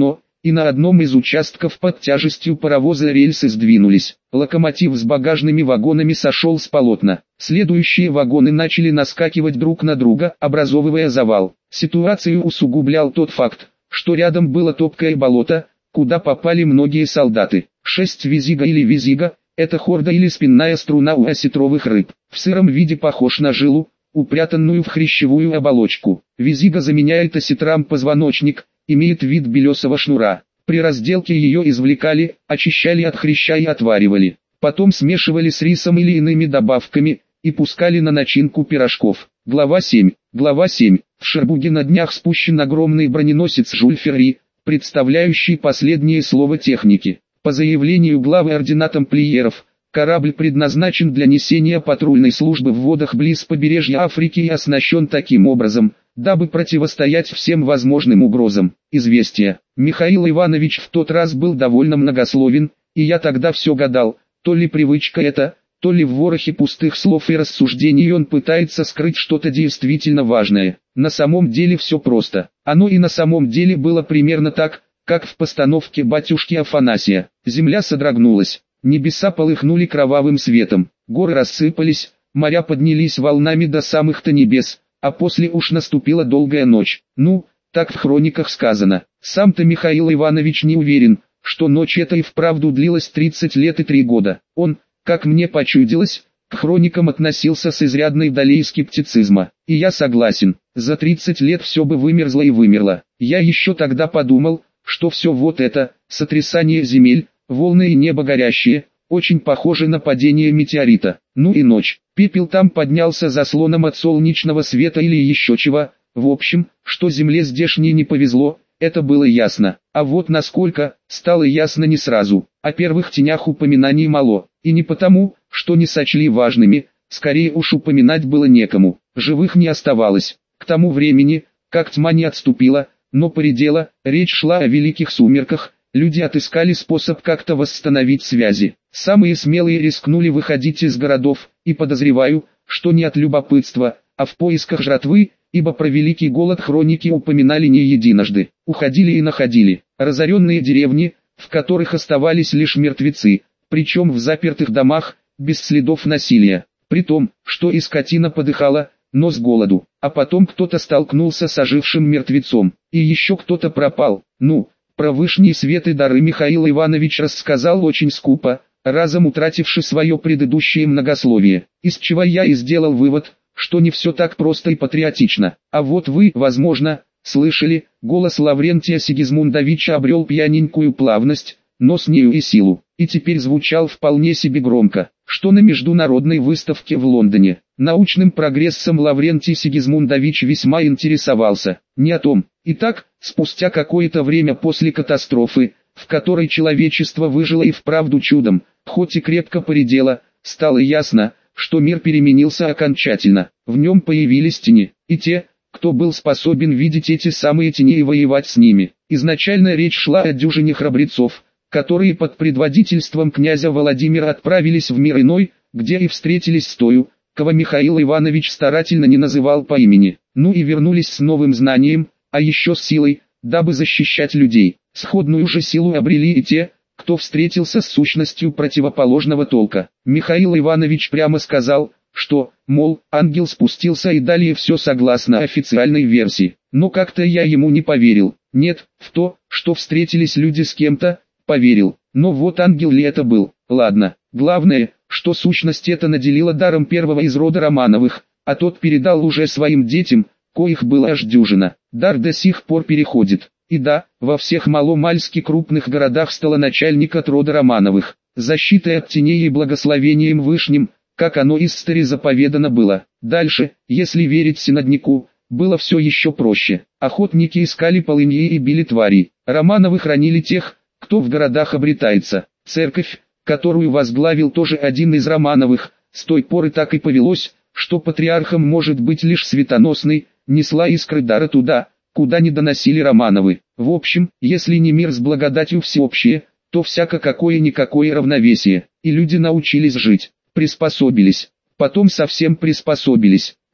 и на одном из участков под тяжестью паровоза рельсы сдвинулись. Локомотив с багажными вагонами сошел с полотна. Следующие вагоны начали наскакивать друг на друга, образовывая завал. Ситуацию усугублял тот факт, что рядом было топкое болото, куда попали многие солдаты. Шесть визига или визига – это хорда или спинная струна у осетровых рыб. В сыром виде похож на жилу, упрятанную в хрящевую оболочку. Визига заменяет осетрам позвоночник, имеет вид белесого шнура. При разделке ее извлекали, очищали от хряща и отваривали. Потом смешивали с рисом или иными добавками и пускали на начинку пирожков. Глава 7. Глава 7. В Шербуге на днях спущен огромный броненосец Жюль Ферри, представляющий последнее слово техники. По заявлению главы ордена тамплиеров, корабль предназначен для несения патрульной службы в водах близ побережья Африки и оснащен таким образом, дабы противостоять всем возможным угрозам. Известие. Михаил Иванович в тот раз был довольно многословен, и я тогда все гадал, то ли привычка это, то ли в ворохе пустых слов и рассуждений он пытается скрыть что-то действительно важное. На самом деле все просто. Оно и на самом деле было примерно так, как в постановке «Батюшки Афанасия». Земля содрогнулась, небеса полыхнули кровавым светом, горы рассыпались, моря поднялись волнами до самых-то небес, а после уж наступила долгая ночь. Ну, так в хрониках сказано. Сам-то Михаил Иванович не уверен, что ночь эта и вправду длилась 30 лет и 3 года. Он, как мне почудилось, к хроникам относился с изрядной долей скептицизма. И я согласен, за 30 лет все бы вымерзло и вымерло. Я еще тогда подумал, что все вот это, сотрясание земель, волны и небо горящие, очень похоже на падение метеорита. Ну и ночь. Пепел там поднялся заслоном от солнечного света или еще чего. В общем, что земле здешней не повезло, это было ясно. А вот насколько, стало ясно не сразу. О первых тенях упоминаний мало. И не потому, что не сочли важными, скорее уж упоминать было некому. Живых не оставалось. К тому времени, как тьма не отступила, но поредела, речь шла о великих сумерках, люди отыскали способ как-то восстановить связи. Самые смелые рискнули выходить из городов, и подозреваю, что не от любопытства, а в поисках жратвы, ибо про великий голод хроники упоминали не единожды. Уходили и находили разоренные деревни, в которых оставались лишь мертвецы, причем в запертых домах, без следов насилия. При том, что и скотина подыхала, но с голоду. А потом кто-то столкнулся с ожившим мертвецом, и еще кто-то пропал. Ну, про вышний свет и дары Михаил Иванович рассказал очень скупо, разом утративши свое предыдущее многословие, из чего я и сделал вывод, что не все так просто и патриотично. А вот вы, возможно, слышали, голос Лаврентия Сигизмундовича обрел пьяненькую плавность, но с нею и силу, и теперь звучал вполне себе громко, что на международной выставке в Лондоне. Научным прогрессом Лаврентий Сигизмундович весьма интересовался, не о том. Итак, спустя какое-то время после катастрофы, в которой человечество выжило и вправду чудом, хоть и крепко поредело, стало ясно, что мир переменился окончательно. В нем появились тени, и те, кто был способен видеть эти самые тени и воевать с ними. Изначально речь шла о дюжине храбрецов, которые под предводительством князя Владимира отправились в мир иной, где и встретились с тою, кого Михаил Иванович старательно не называл по имени. Ну и вернулись с новым знанием, а еще с силой, дабы защищать людей. Сходную же силу обрели и те, кто встретился с сущностью противоположного толка. Михаил Иванович прямо сказал, что, мол, ангел спустился и далее все согласно официальной версии. Но как-то я ему не поверил. Нет, в то, что встретились люди с кем-то, поверил. Но вот ангел ли это был? Ладно, главное, что сущность эта наделила даром первого из рода Романовых, а тот передал уже своим детям, коих было аж дюжина. Дар до сих пор переходит. И да, во всех маломальски крупных городах столоначальник от рода Романовых, защитой от теней и благословением Вышним, как оно истори заповедано было. Дальше, если верить синоднику, было все еще проще. Охотники искали полыньи и били тварей. Романовы хранили тех, кто в городах обретается. Церковь, которую возглавил тоже один из Романовых, с той поры так и повелось, что патриархом может быть лишь светоносный, несла искры дара туда, куда не доносили Романовы. В общем, если не мир с благодатью всеобщее, то всяко какое-никакое равновесие, и люди научились жить, приспособились, потом совсем приспособились,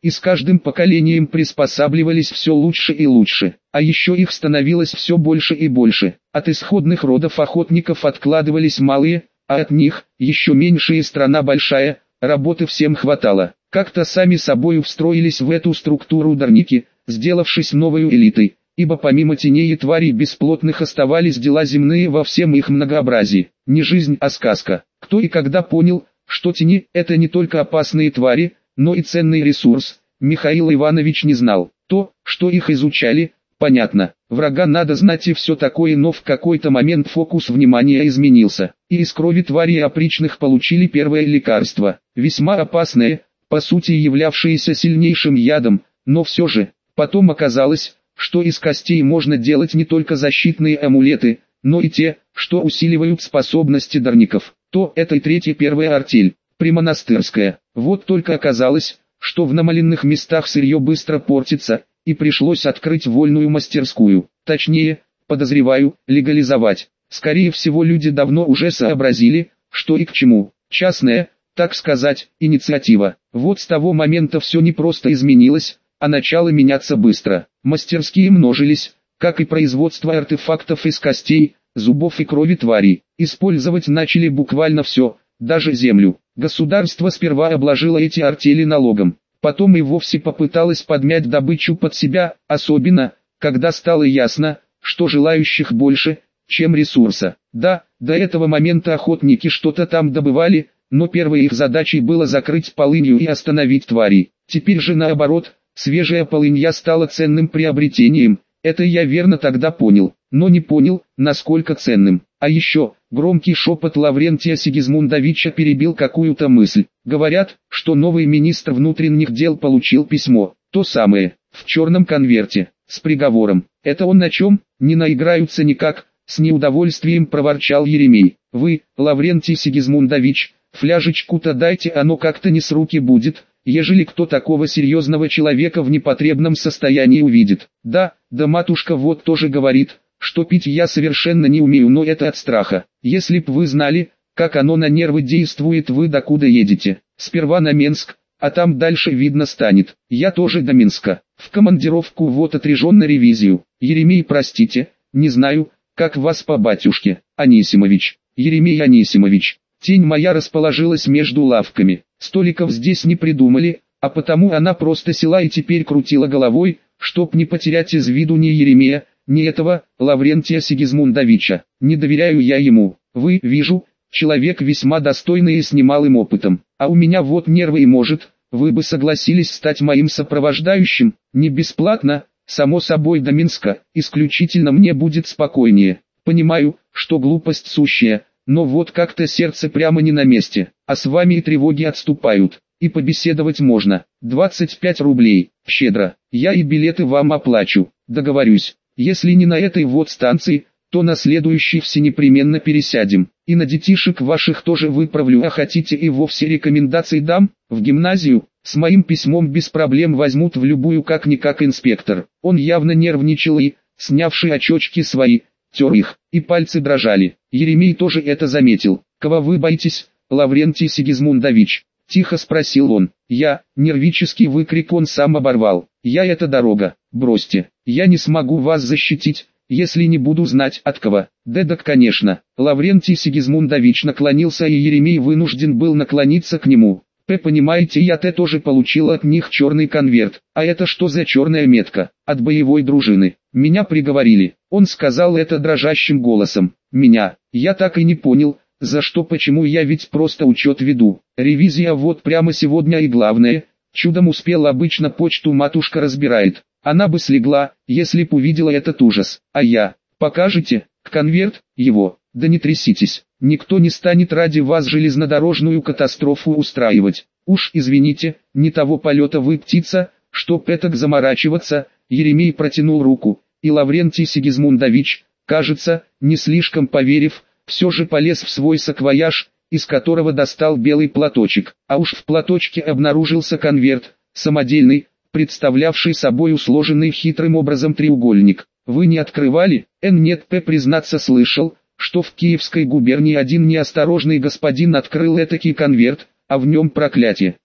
и с каждым поколением приспосабливались все лучше и лучше. А еще их становилось все больше и больше. От исходных родов охотников откладывались малые, а от них, еще меньшие, страна большая, работы всем хватало. Как-то сами собою встроились в эту структуру ударники, сделавшись новой элитой, ибо помимо теней и тварей бесплотных оставались дела земные во всем их многообразии. Не жизнь, а сказка. Кто и когда понял, что тени – это не только опасные твари, но и ценный ресурс, Михаил Иванович не знал. То, что их изучали, понятно. Врага надо знать и все такое, но в какой-то момент фокус внимания изменился, и из крови тварей опричных получили первое лекарство, весьма опасное, по сути являвшееся сильнейшим ядом, но все же, потом оказалось, что из костей можно делать не только защитные амулеты, но и те, что усиливают способности дарников. То это и третья первая артель, примонастырская. Вот только оказалось, что в намоленных местах сырье быстро портится, и пришлось открыть вольную мастерскую. Точнее, подозреваю, легализовать. Скорее всего, люди давно уже сообразили, что и к чему. Частная, так сказать, инициатива. Вот с того момента все не просто изменилось, а начало меняться быстро. Мастерские множились, как и производство артефактов из костей, зубов и крови тварей. Использовать начали буквально все, даже землю. Государство сперва обложило эти артели налогом, потом и вовсе попыталось подмять добычу под себя, особенно, когда стало ясно, что желающих больше, чем ресурса. Да, до этого момента охотники что-то там добывали, но первой их задачей было закрыть полынью и остановить тварей. Теперь же наоборот, свежая полынья стала ценным приобретением. Это я верно тогда понял, но не понял, насколько ценным. А еще, громкий шепот Лаврентия Сигизмундовича перебил какую-то мысль. Говорят, что новый министр внутренних дел получил письмо, то самое, в черном конверте, с приговором. Это он на чем? Не наиграются никак, с неудовольствием проворчал Еремей. Вы, Лаврентий Сигизмундович, фляжечку-то дайте, оно как-то не с руки будет, ежели кто такого серьезного человека в непотребном состоянии увидит. Да матушка вот тоже говорит, что пить я совершенно не умею, но это от страха. Если б вы знали, как оно на нервы действует, вы докуда едете? Сперва на Менск, а там дальше видно станет. Я тоже до Минска. В командировку вот отряжен на ревизию. Еремей, простите, не знаю, как вас по батюшке. Анисимович. Еремей Анисимович. Тень моя расположилась между лавками. Столиков здесь не придумали, а потому она просто села и теперь крутила головой, чтоб не потерять из виду ни Еремея, ни этого, Лаврентия Сигизмундовича. Не доверяю я ему. Вы, вижу, человек весьма достойный и с немалым опытом. А у меня вот нервы, и может, вы бы согласились стать моим сопровождающим, не бесплатно, само собой до Минска, исключительно мне будет спокойнее. Понимаю, что глупость сущая, но вот как-то сердце прямо не на месте, а с вами и тревоги отступают, и побеседовать можно. 25 рублей, щедро, я и билеты вам оплачу, договорюсь. Если не на этой вот станции, то на следующей все непременно пересядем. И на детишек ваших тоже выправлю, а хотите и вовсе рекомендации дам, в гимназию, с моим письмом без проблем возьмут в любую как-никак инспектор. Он явно нервничал и, снявший очечки свои, тер их, и пальцы дрожали. Еремей тоже это заметил. «Кого вы боитесь, Лаврентий Сигизмундович?» — тихо спросил он. Нервический выкрик он сам оборвал. Это дорога, бросьте, я не смогу вас защитить, если не буду знать от кого». «Так конечно». Лаврентий Сигизмундович наклонился, и Еремей вынужден был наклониться к нему. Понимаете, я-то тоже получил от них черный конверт. А это что за черная метка? От боевой дружины. Меня приговорили. Он сказал это дрожащим голосом. Меня. Я так и не понял, за что, почему, я ведь просто учет веду. Ревизия вот прямо сегодня, и главное, чудом успел, обычно почту матушка разбирает. Она бы слегла, если б увидела этот ужас. А я. Покажете? Конверт? Его. Да не тряситесь. Никто не станет ради вас железнодорожную катастрофу устраивать. Уж извините, не того полета вы, птица, чтоб этак заморачиваться. Еремей протянул руку, и Лаврентий Сигизмундович, кажется, не слишком поверив, все же полез в свой саквояж, из которого достал белый платочек. А уж в платочке обнаружился конверт, самодельный, представлявший собой сложенный хитрым образом треугольник. «Вы не открывали?» Нет, признаться, слышал, что в Киевской губернии один неосторожный господин открыл этакий конверт, а в нем проклятие.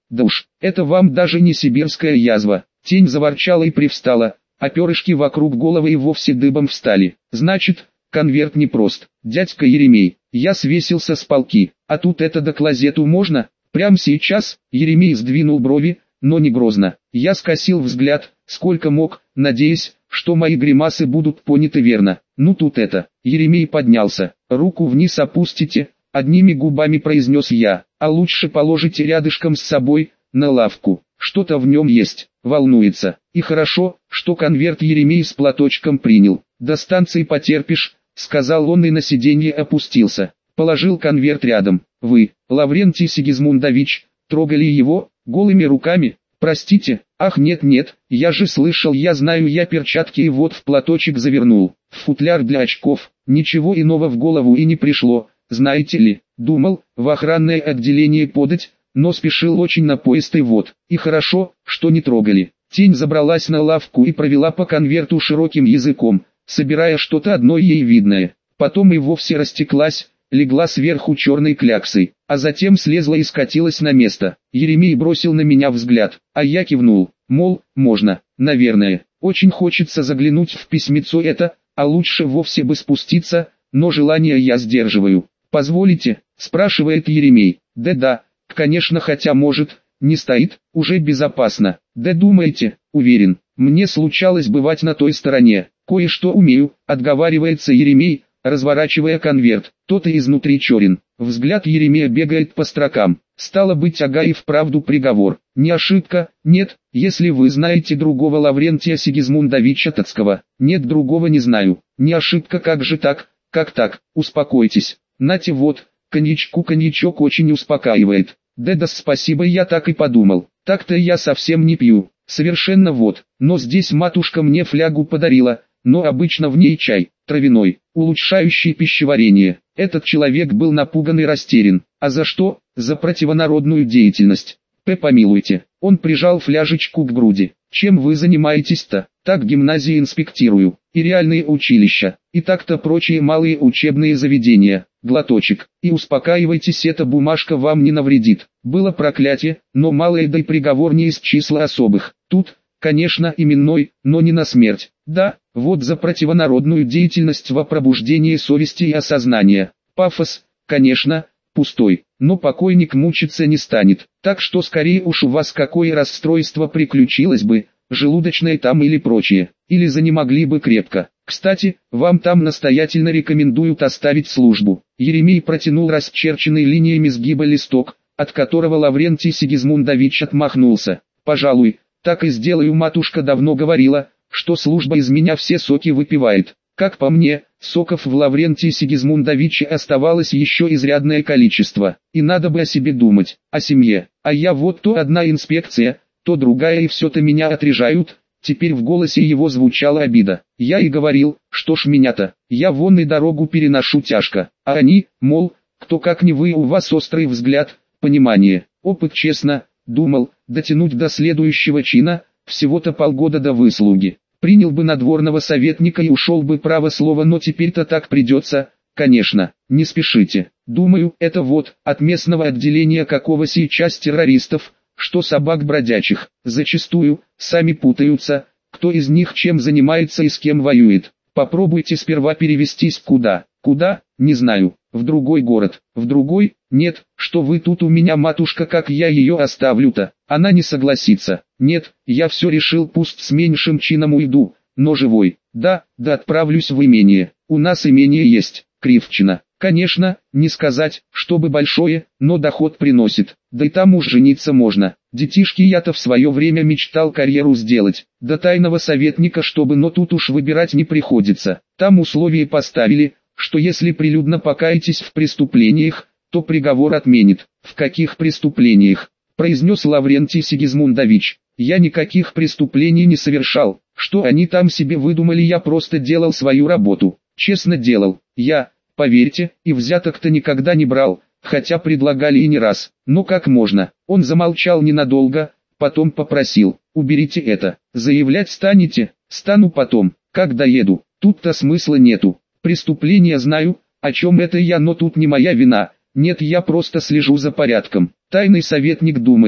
Да уж, это вам даже не сибирская язва. Тень заворчала и привстала, а перышки вокруг головы и вовсе дыбом встали. Значит, конверт непрост. Дядька Еремей, я свесился с полки, а тут это до клозету можно? Прям сейчас? Еремей сдвинул брови, но не грозно. Я скосил взгляд, сколько мог, надеясь, что мои гримасы будут поняты верно. Ну тут это. Еремей поднялся. Руку вниз опустите, одними губами произнес я, а лучше положите рядышком с собой, на лавку. Что-то в нем есть, волнуется. И хорошо, что конверт Еремей с платочком принял. До станции потерпишь, сказал он и на сиденье опустился. Положил конверт рядом. Вы, Лаврентий Сигизмундович, трогали его, голыми руками? Простите, ах нет, я же слышал, я знаю, я перчатки и вот в платочек завернул, в футляр для очков, ничего иного в голову и не пришло, знаете ли, думал, в охранное отделение подать, но спешил очень на поезд и вот, и хорошо, что не трогали. Тень забралась на лавку и провела по конверту широким языком, собирая что-то одно ей видное, потом и вовсе растеклась, легла сверху черной кляксой, а затем слезла и скатилась на место. Еремей бросил на меня взгляд, а я кивнул, мол, можно, наверное. Очень хочется заглянуть в письмецо это, а лучше вовсе бы спуститься, но желание я сдерживаю. «Позволите?» – спрашивает Еремей. «Да, конечно, хотя может, не стоит, уже безопасно. Да думаете?» «Уверен, мне случалось бывать на той стороне, кое-что умею», – отговаривается Еремей, разворачивая конверт, тот и изнутри черен. Взгляд Еремея бегает по строкам. Стало быть, ага, и вправду приговор. Не ошибка, нет, если вы знаете другого Лаврентия Сигизмундовича Тацкого. Нет, другого не знаю. Не ошибка, как же так, как так, успокойтесь. Нате вот, коньячок очень успокаивает. Да спасибо, я так и подумал. Так-то я совсем не пью, совершенно вот. Но здесь матушка мне флягу подарила, но обычно в ней чай, травяной, улучшающий пищеварение. Этот человек был напуган и растерян. А за что? За противонародную деятельность. Помилуйте. Он прижал фляжечку к груди. Чем вы занимаетесь-то? Так, гимназии инспектирую. И реальные училища. И так-то прочие малые учебные заведения. Глоточек. И успокаивайтесь, эта бумажка вам не навредит. Было проклятие, но малое, да и приговор не из числа особых. Тут, конечно, именной, но не на смерть. Да, вот за противонародную деятельность во пробуждении совести и осознания. Пафос, конечно, пустой, но покойник мучиться не станет. Так что скорее уж у вас какое расстройство приключилось бы, желудочное там или прочее, или занемогли бы крепко. Кстати, вам там настоятельно рекомендуют оставить службу. Еремей протянул расчерченный линиями сгиба листок, от которого Лаврентий Сигизмундович отмахнулся. Пожалуй, так и сделаю, матушка давно говорила, что служба из меня все соки выпивает. Как по мне, соков в Лаврентии Сигизмундовиче оставалось еще изрядное количество. И надо бы о себе думать, о семье. А я вот то одна инспекция, то другая, и все-то меня отрежают. Теперь в голосе его звучала обида. Я и говорил, что ж меня-то, я вон и дорогу переношу тяжко. А они, мол, кто как не вы, у вас острый взгляд, понимание, опыт, честно, думал, дотянуть до следующего чина, всего-то полгода до выслуги. Принял бы надворного советника и ушел бы, право слово, но теперь-то так придется, конечно, не спешите. Думаю, это вот, от местного отделения какого сейчас террористов, что собак бродячих, зачастую, сами путаются, кто из них чем занимается и с кем воюет. Попробуйте сперва перевестись куда, не знаю, в другой город, в другой, нет, что вы тут у меня, матушка, как я ее оставлю-то, она не согласится. Нет, я все решил, пусть с меньшим чином уйду, но живой. Да отправлюсь в имение. У нас имение есть, Кривчино. Конечно, не сказать, чтобы большое, но доход приносит. Да и там уж жениться можно. Детишки, я-то в свое время мечтал карьеру сделать. До тайного советника чтобы, но тут уж выбирать не приходится. Там условия поставили, что если прилюдно покаетесь в преступлениях, то приговор отменит. В каких преступлениях? Произнес Лаврентий Сигизмундович. Я никаких преступлений не совершал. Что они там себе выдумали, я просто делал свою работу. Честно делал. Я, поверьте, и взяток-то никогда не брал, хотя предлагали и не раз. Но как можно? Он замолчал ненадолго, потом попросил. Уберите это. Заявлять станете? Стану потом, как доеду. Тут-то смысла нету. Преступления знаю, о чем это я, но тут не моя вина. Нет, я просто слежу за порядком. Тайный советник, думаете?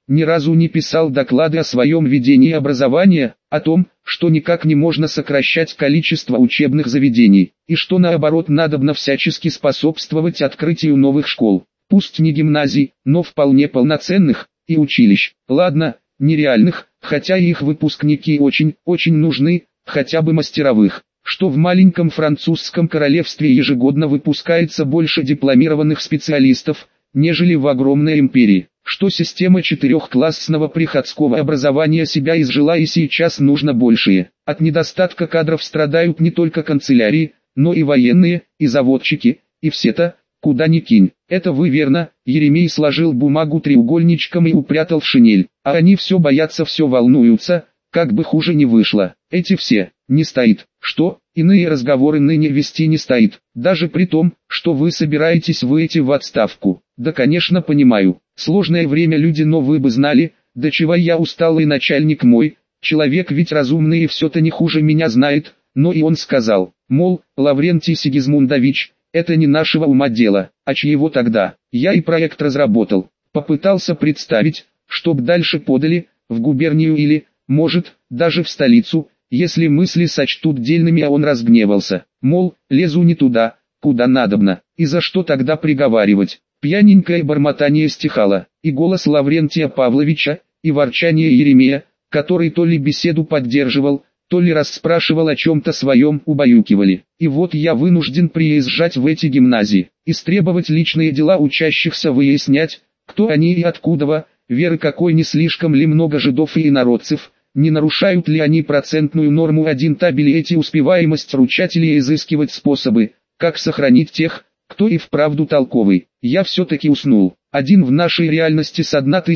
ни разу не писал доклады о своем ведении образования, о том, что никак не можно сокращать количество учебных заведений, и что наоборот надобно всячески способствовать открытию новых школ, пусть не гимназий, но вполне полноценных, и училищ, ладно, нереальных, хотя их выпускники очень нужны, хотя бы мастеровых, что в маленьком французском королевстве ежегодно выпускается больше дипломированных специалистов, нежели в огромной империи, что система четырехклассного приходского образования себя изжила и сейчас нужно большее. От недостатка кадров страдают не только канцелярии, но и военные, и заводчики, и все-то, куда ни кинь. Это вы верно, Еремей сложил бумагу треугольничком и упрятал в шинель, а они все боятся, все волнуются, как бы хуже не вышло. Эти все, не стоит, что, иные разговоры ныне вести не стоит, даже при том, что вы собираетесь выйти в отставку. Да, конечно, понимаю, сложное время люди, но вы бы знали, до чего я усталый начальник мой, человек ведь разумный и все-то не хуже меня знает, но и он сказал, мол, Лаврентий Сигизмундович, это не нашего ума дело, а чьего тогда? Я и проект разработал, попытался представить, чтоб дальше подали, в губернию или, может, даже в столицу, если мысли сочтут дельными, а он разгневался, мол, лезу не туда, куда надобно, и за что тогда приговаривать? Пьяненькое бормотание стихало, и голос Лаврентия Павловича, и ворчание Еремея, который то ли беседу поддерживал, то ли расспрашивал о чем-то своем, убаюкивали. И вот я вынужден приезжать в эти гимназии, истребовать личные дела учащихся, выяснять, кто они и откуда, веры какой, не слишком ли много жидов и инородцев, не нарушают ли они процентную норму 1 табели, эти успеваемость ручателей, изыскивать способы, как сохранить тех, кто и вправду толковый. Я все-таки уснул. Один в нашей реальности с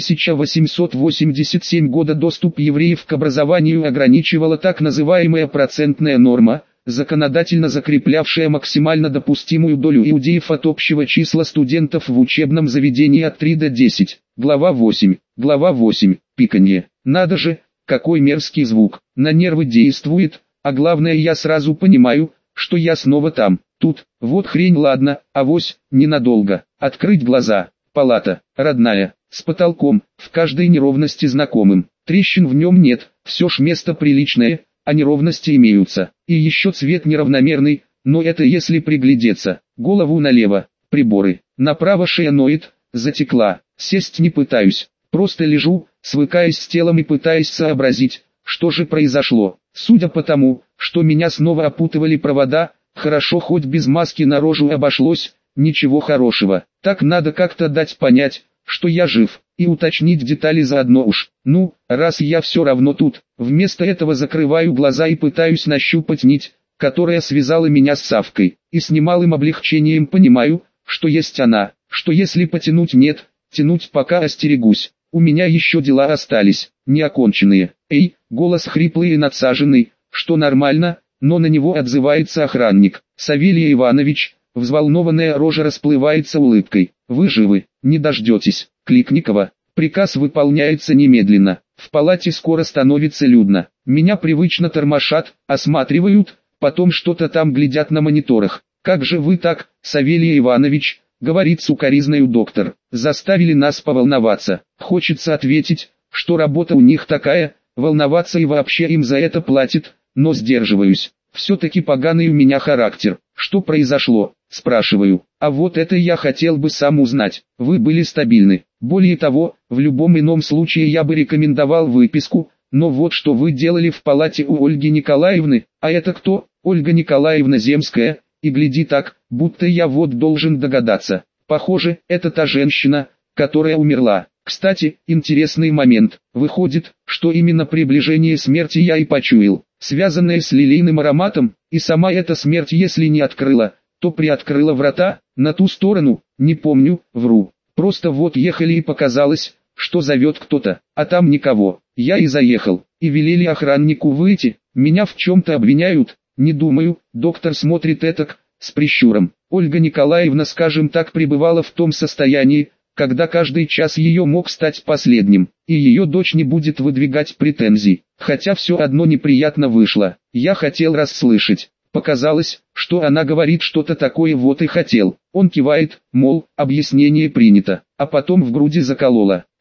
1887 года доступ евреев к образованию ограничивала так называемая процентная норма, законодательно закреплявшая максимально допустимую долю иудеев от общего числа студентов в учебном заведении от 3 до 10. Глава 8. Глава 8. Пиканье. Надо же, какой мерзкий звук. На нервы действует, а главное, я сразу понимаю, что я снова там. Тут, вот хрень, ладно, авось, ненадолго. Открыть глаза. Палата, родная, с потолком, в каждой неровности знакомым. Трещин в нем нет, все ж место приличное, а неровности имеются. И еще цвет неравномерный, но это если приглядеться. Голову налево, приборы, направо шея ноет, затекла. Сесть не пытаюсь, просто лежу, свыкаясь с телом и пытаясь сообразить, что же произошло. Судя по тому, что меня снова опутывали провода, хорошо хоть без маски на рожу обошлось, ничего хорошего. Так надо как-то дать понять, что я жив, и уточнить детали заодно уж. Ну, раз я все равно тут, вместо этого закрываю глаза и пытаюсь нащупать нить, которая связала меня с Савкой, и с немалым облегчением понимаю, что есть она, что если потянуть нет, тянуть пока остерегусь. У меня еще дела остались, неоконченные. Эй, голос хриплый и надсаженный, что нормально, но на него отзывается охранник. Савелий Иванович, взволнованная рожа расплывается улыбкой. Вы живы, не дождетесь. Кликникова. Приказ выполняется немедленно. В палате скоро становится людно. Меня привычно тормошат, осматривают, потом что-то там глядят на мониторах. Как же вы так, Савелий Иванович, говорит с укоризною доктор. Заставили нас поволноваться. Хочется ответить, что работа у них такая, волноваться и вообще им за это платят, но сдерживаюсь. Все-таки поганый у меня характер. Что произошло, спрашиваю. А вот это я хотел бы сам узнать. Вы были стабильны. Более того, в любом ином случае я бы рекомендовал выписку, но вот что вы делали в палате у Ольги Николаевны, а это кто? Ольга Николаевна Земская, и гляди так, будто я вот должен догадаться. Похоже, это та женщина, которая умерла. Кстати, интересный момент. Выходит, что именно приближение смерти я и почуял, связанное с лилейным ароматом, и сама эта смерть если не открыла, то приоткрыла врата, на ту сторону, не помню, вру. Просто вот ехали и показалось, что зовет кто-то, а там никого. Я и заехал, и велели охраннику выйти, меня в чем-то обвиняют, не думаю, доктор смотрит этак, с прищуром. Ольга Николаевна, скажем так, пребывала в том состоянии, когда каждый час ее мог стать последним, и ее дочь не будет выдвигать претензий, хотя все одно неприятно вышло. Я хотел расслышать. Показалось, что она говорит что-то такое, вот и хотел. Он кивает, мол, объяснение принято, а потом в груди закололо.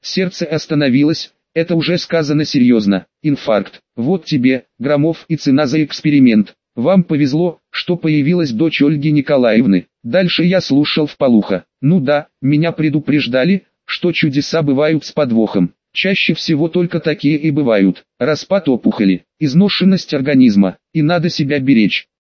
Сердце остановилось, это уже сказано серьезно. Инфаркт. Вот тебе, Громов, и цена за эксперимент. Вам повезло, что появилась дочь Ольги Николаевны. Дальше я слушал вполуха. Ну да, меня предупреждали, что чудеса бывают с подвохом. Чаще всего только такие и бывают. Распад опухоли, изношенность организма, и надо себя беречь.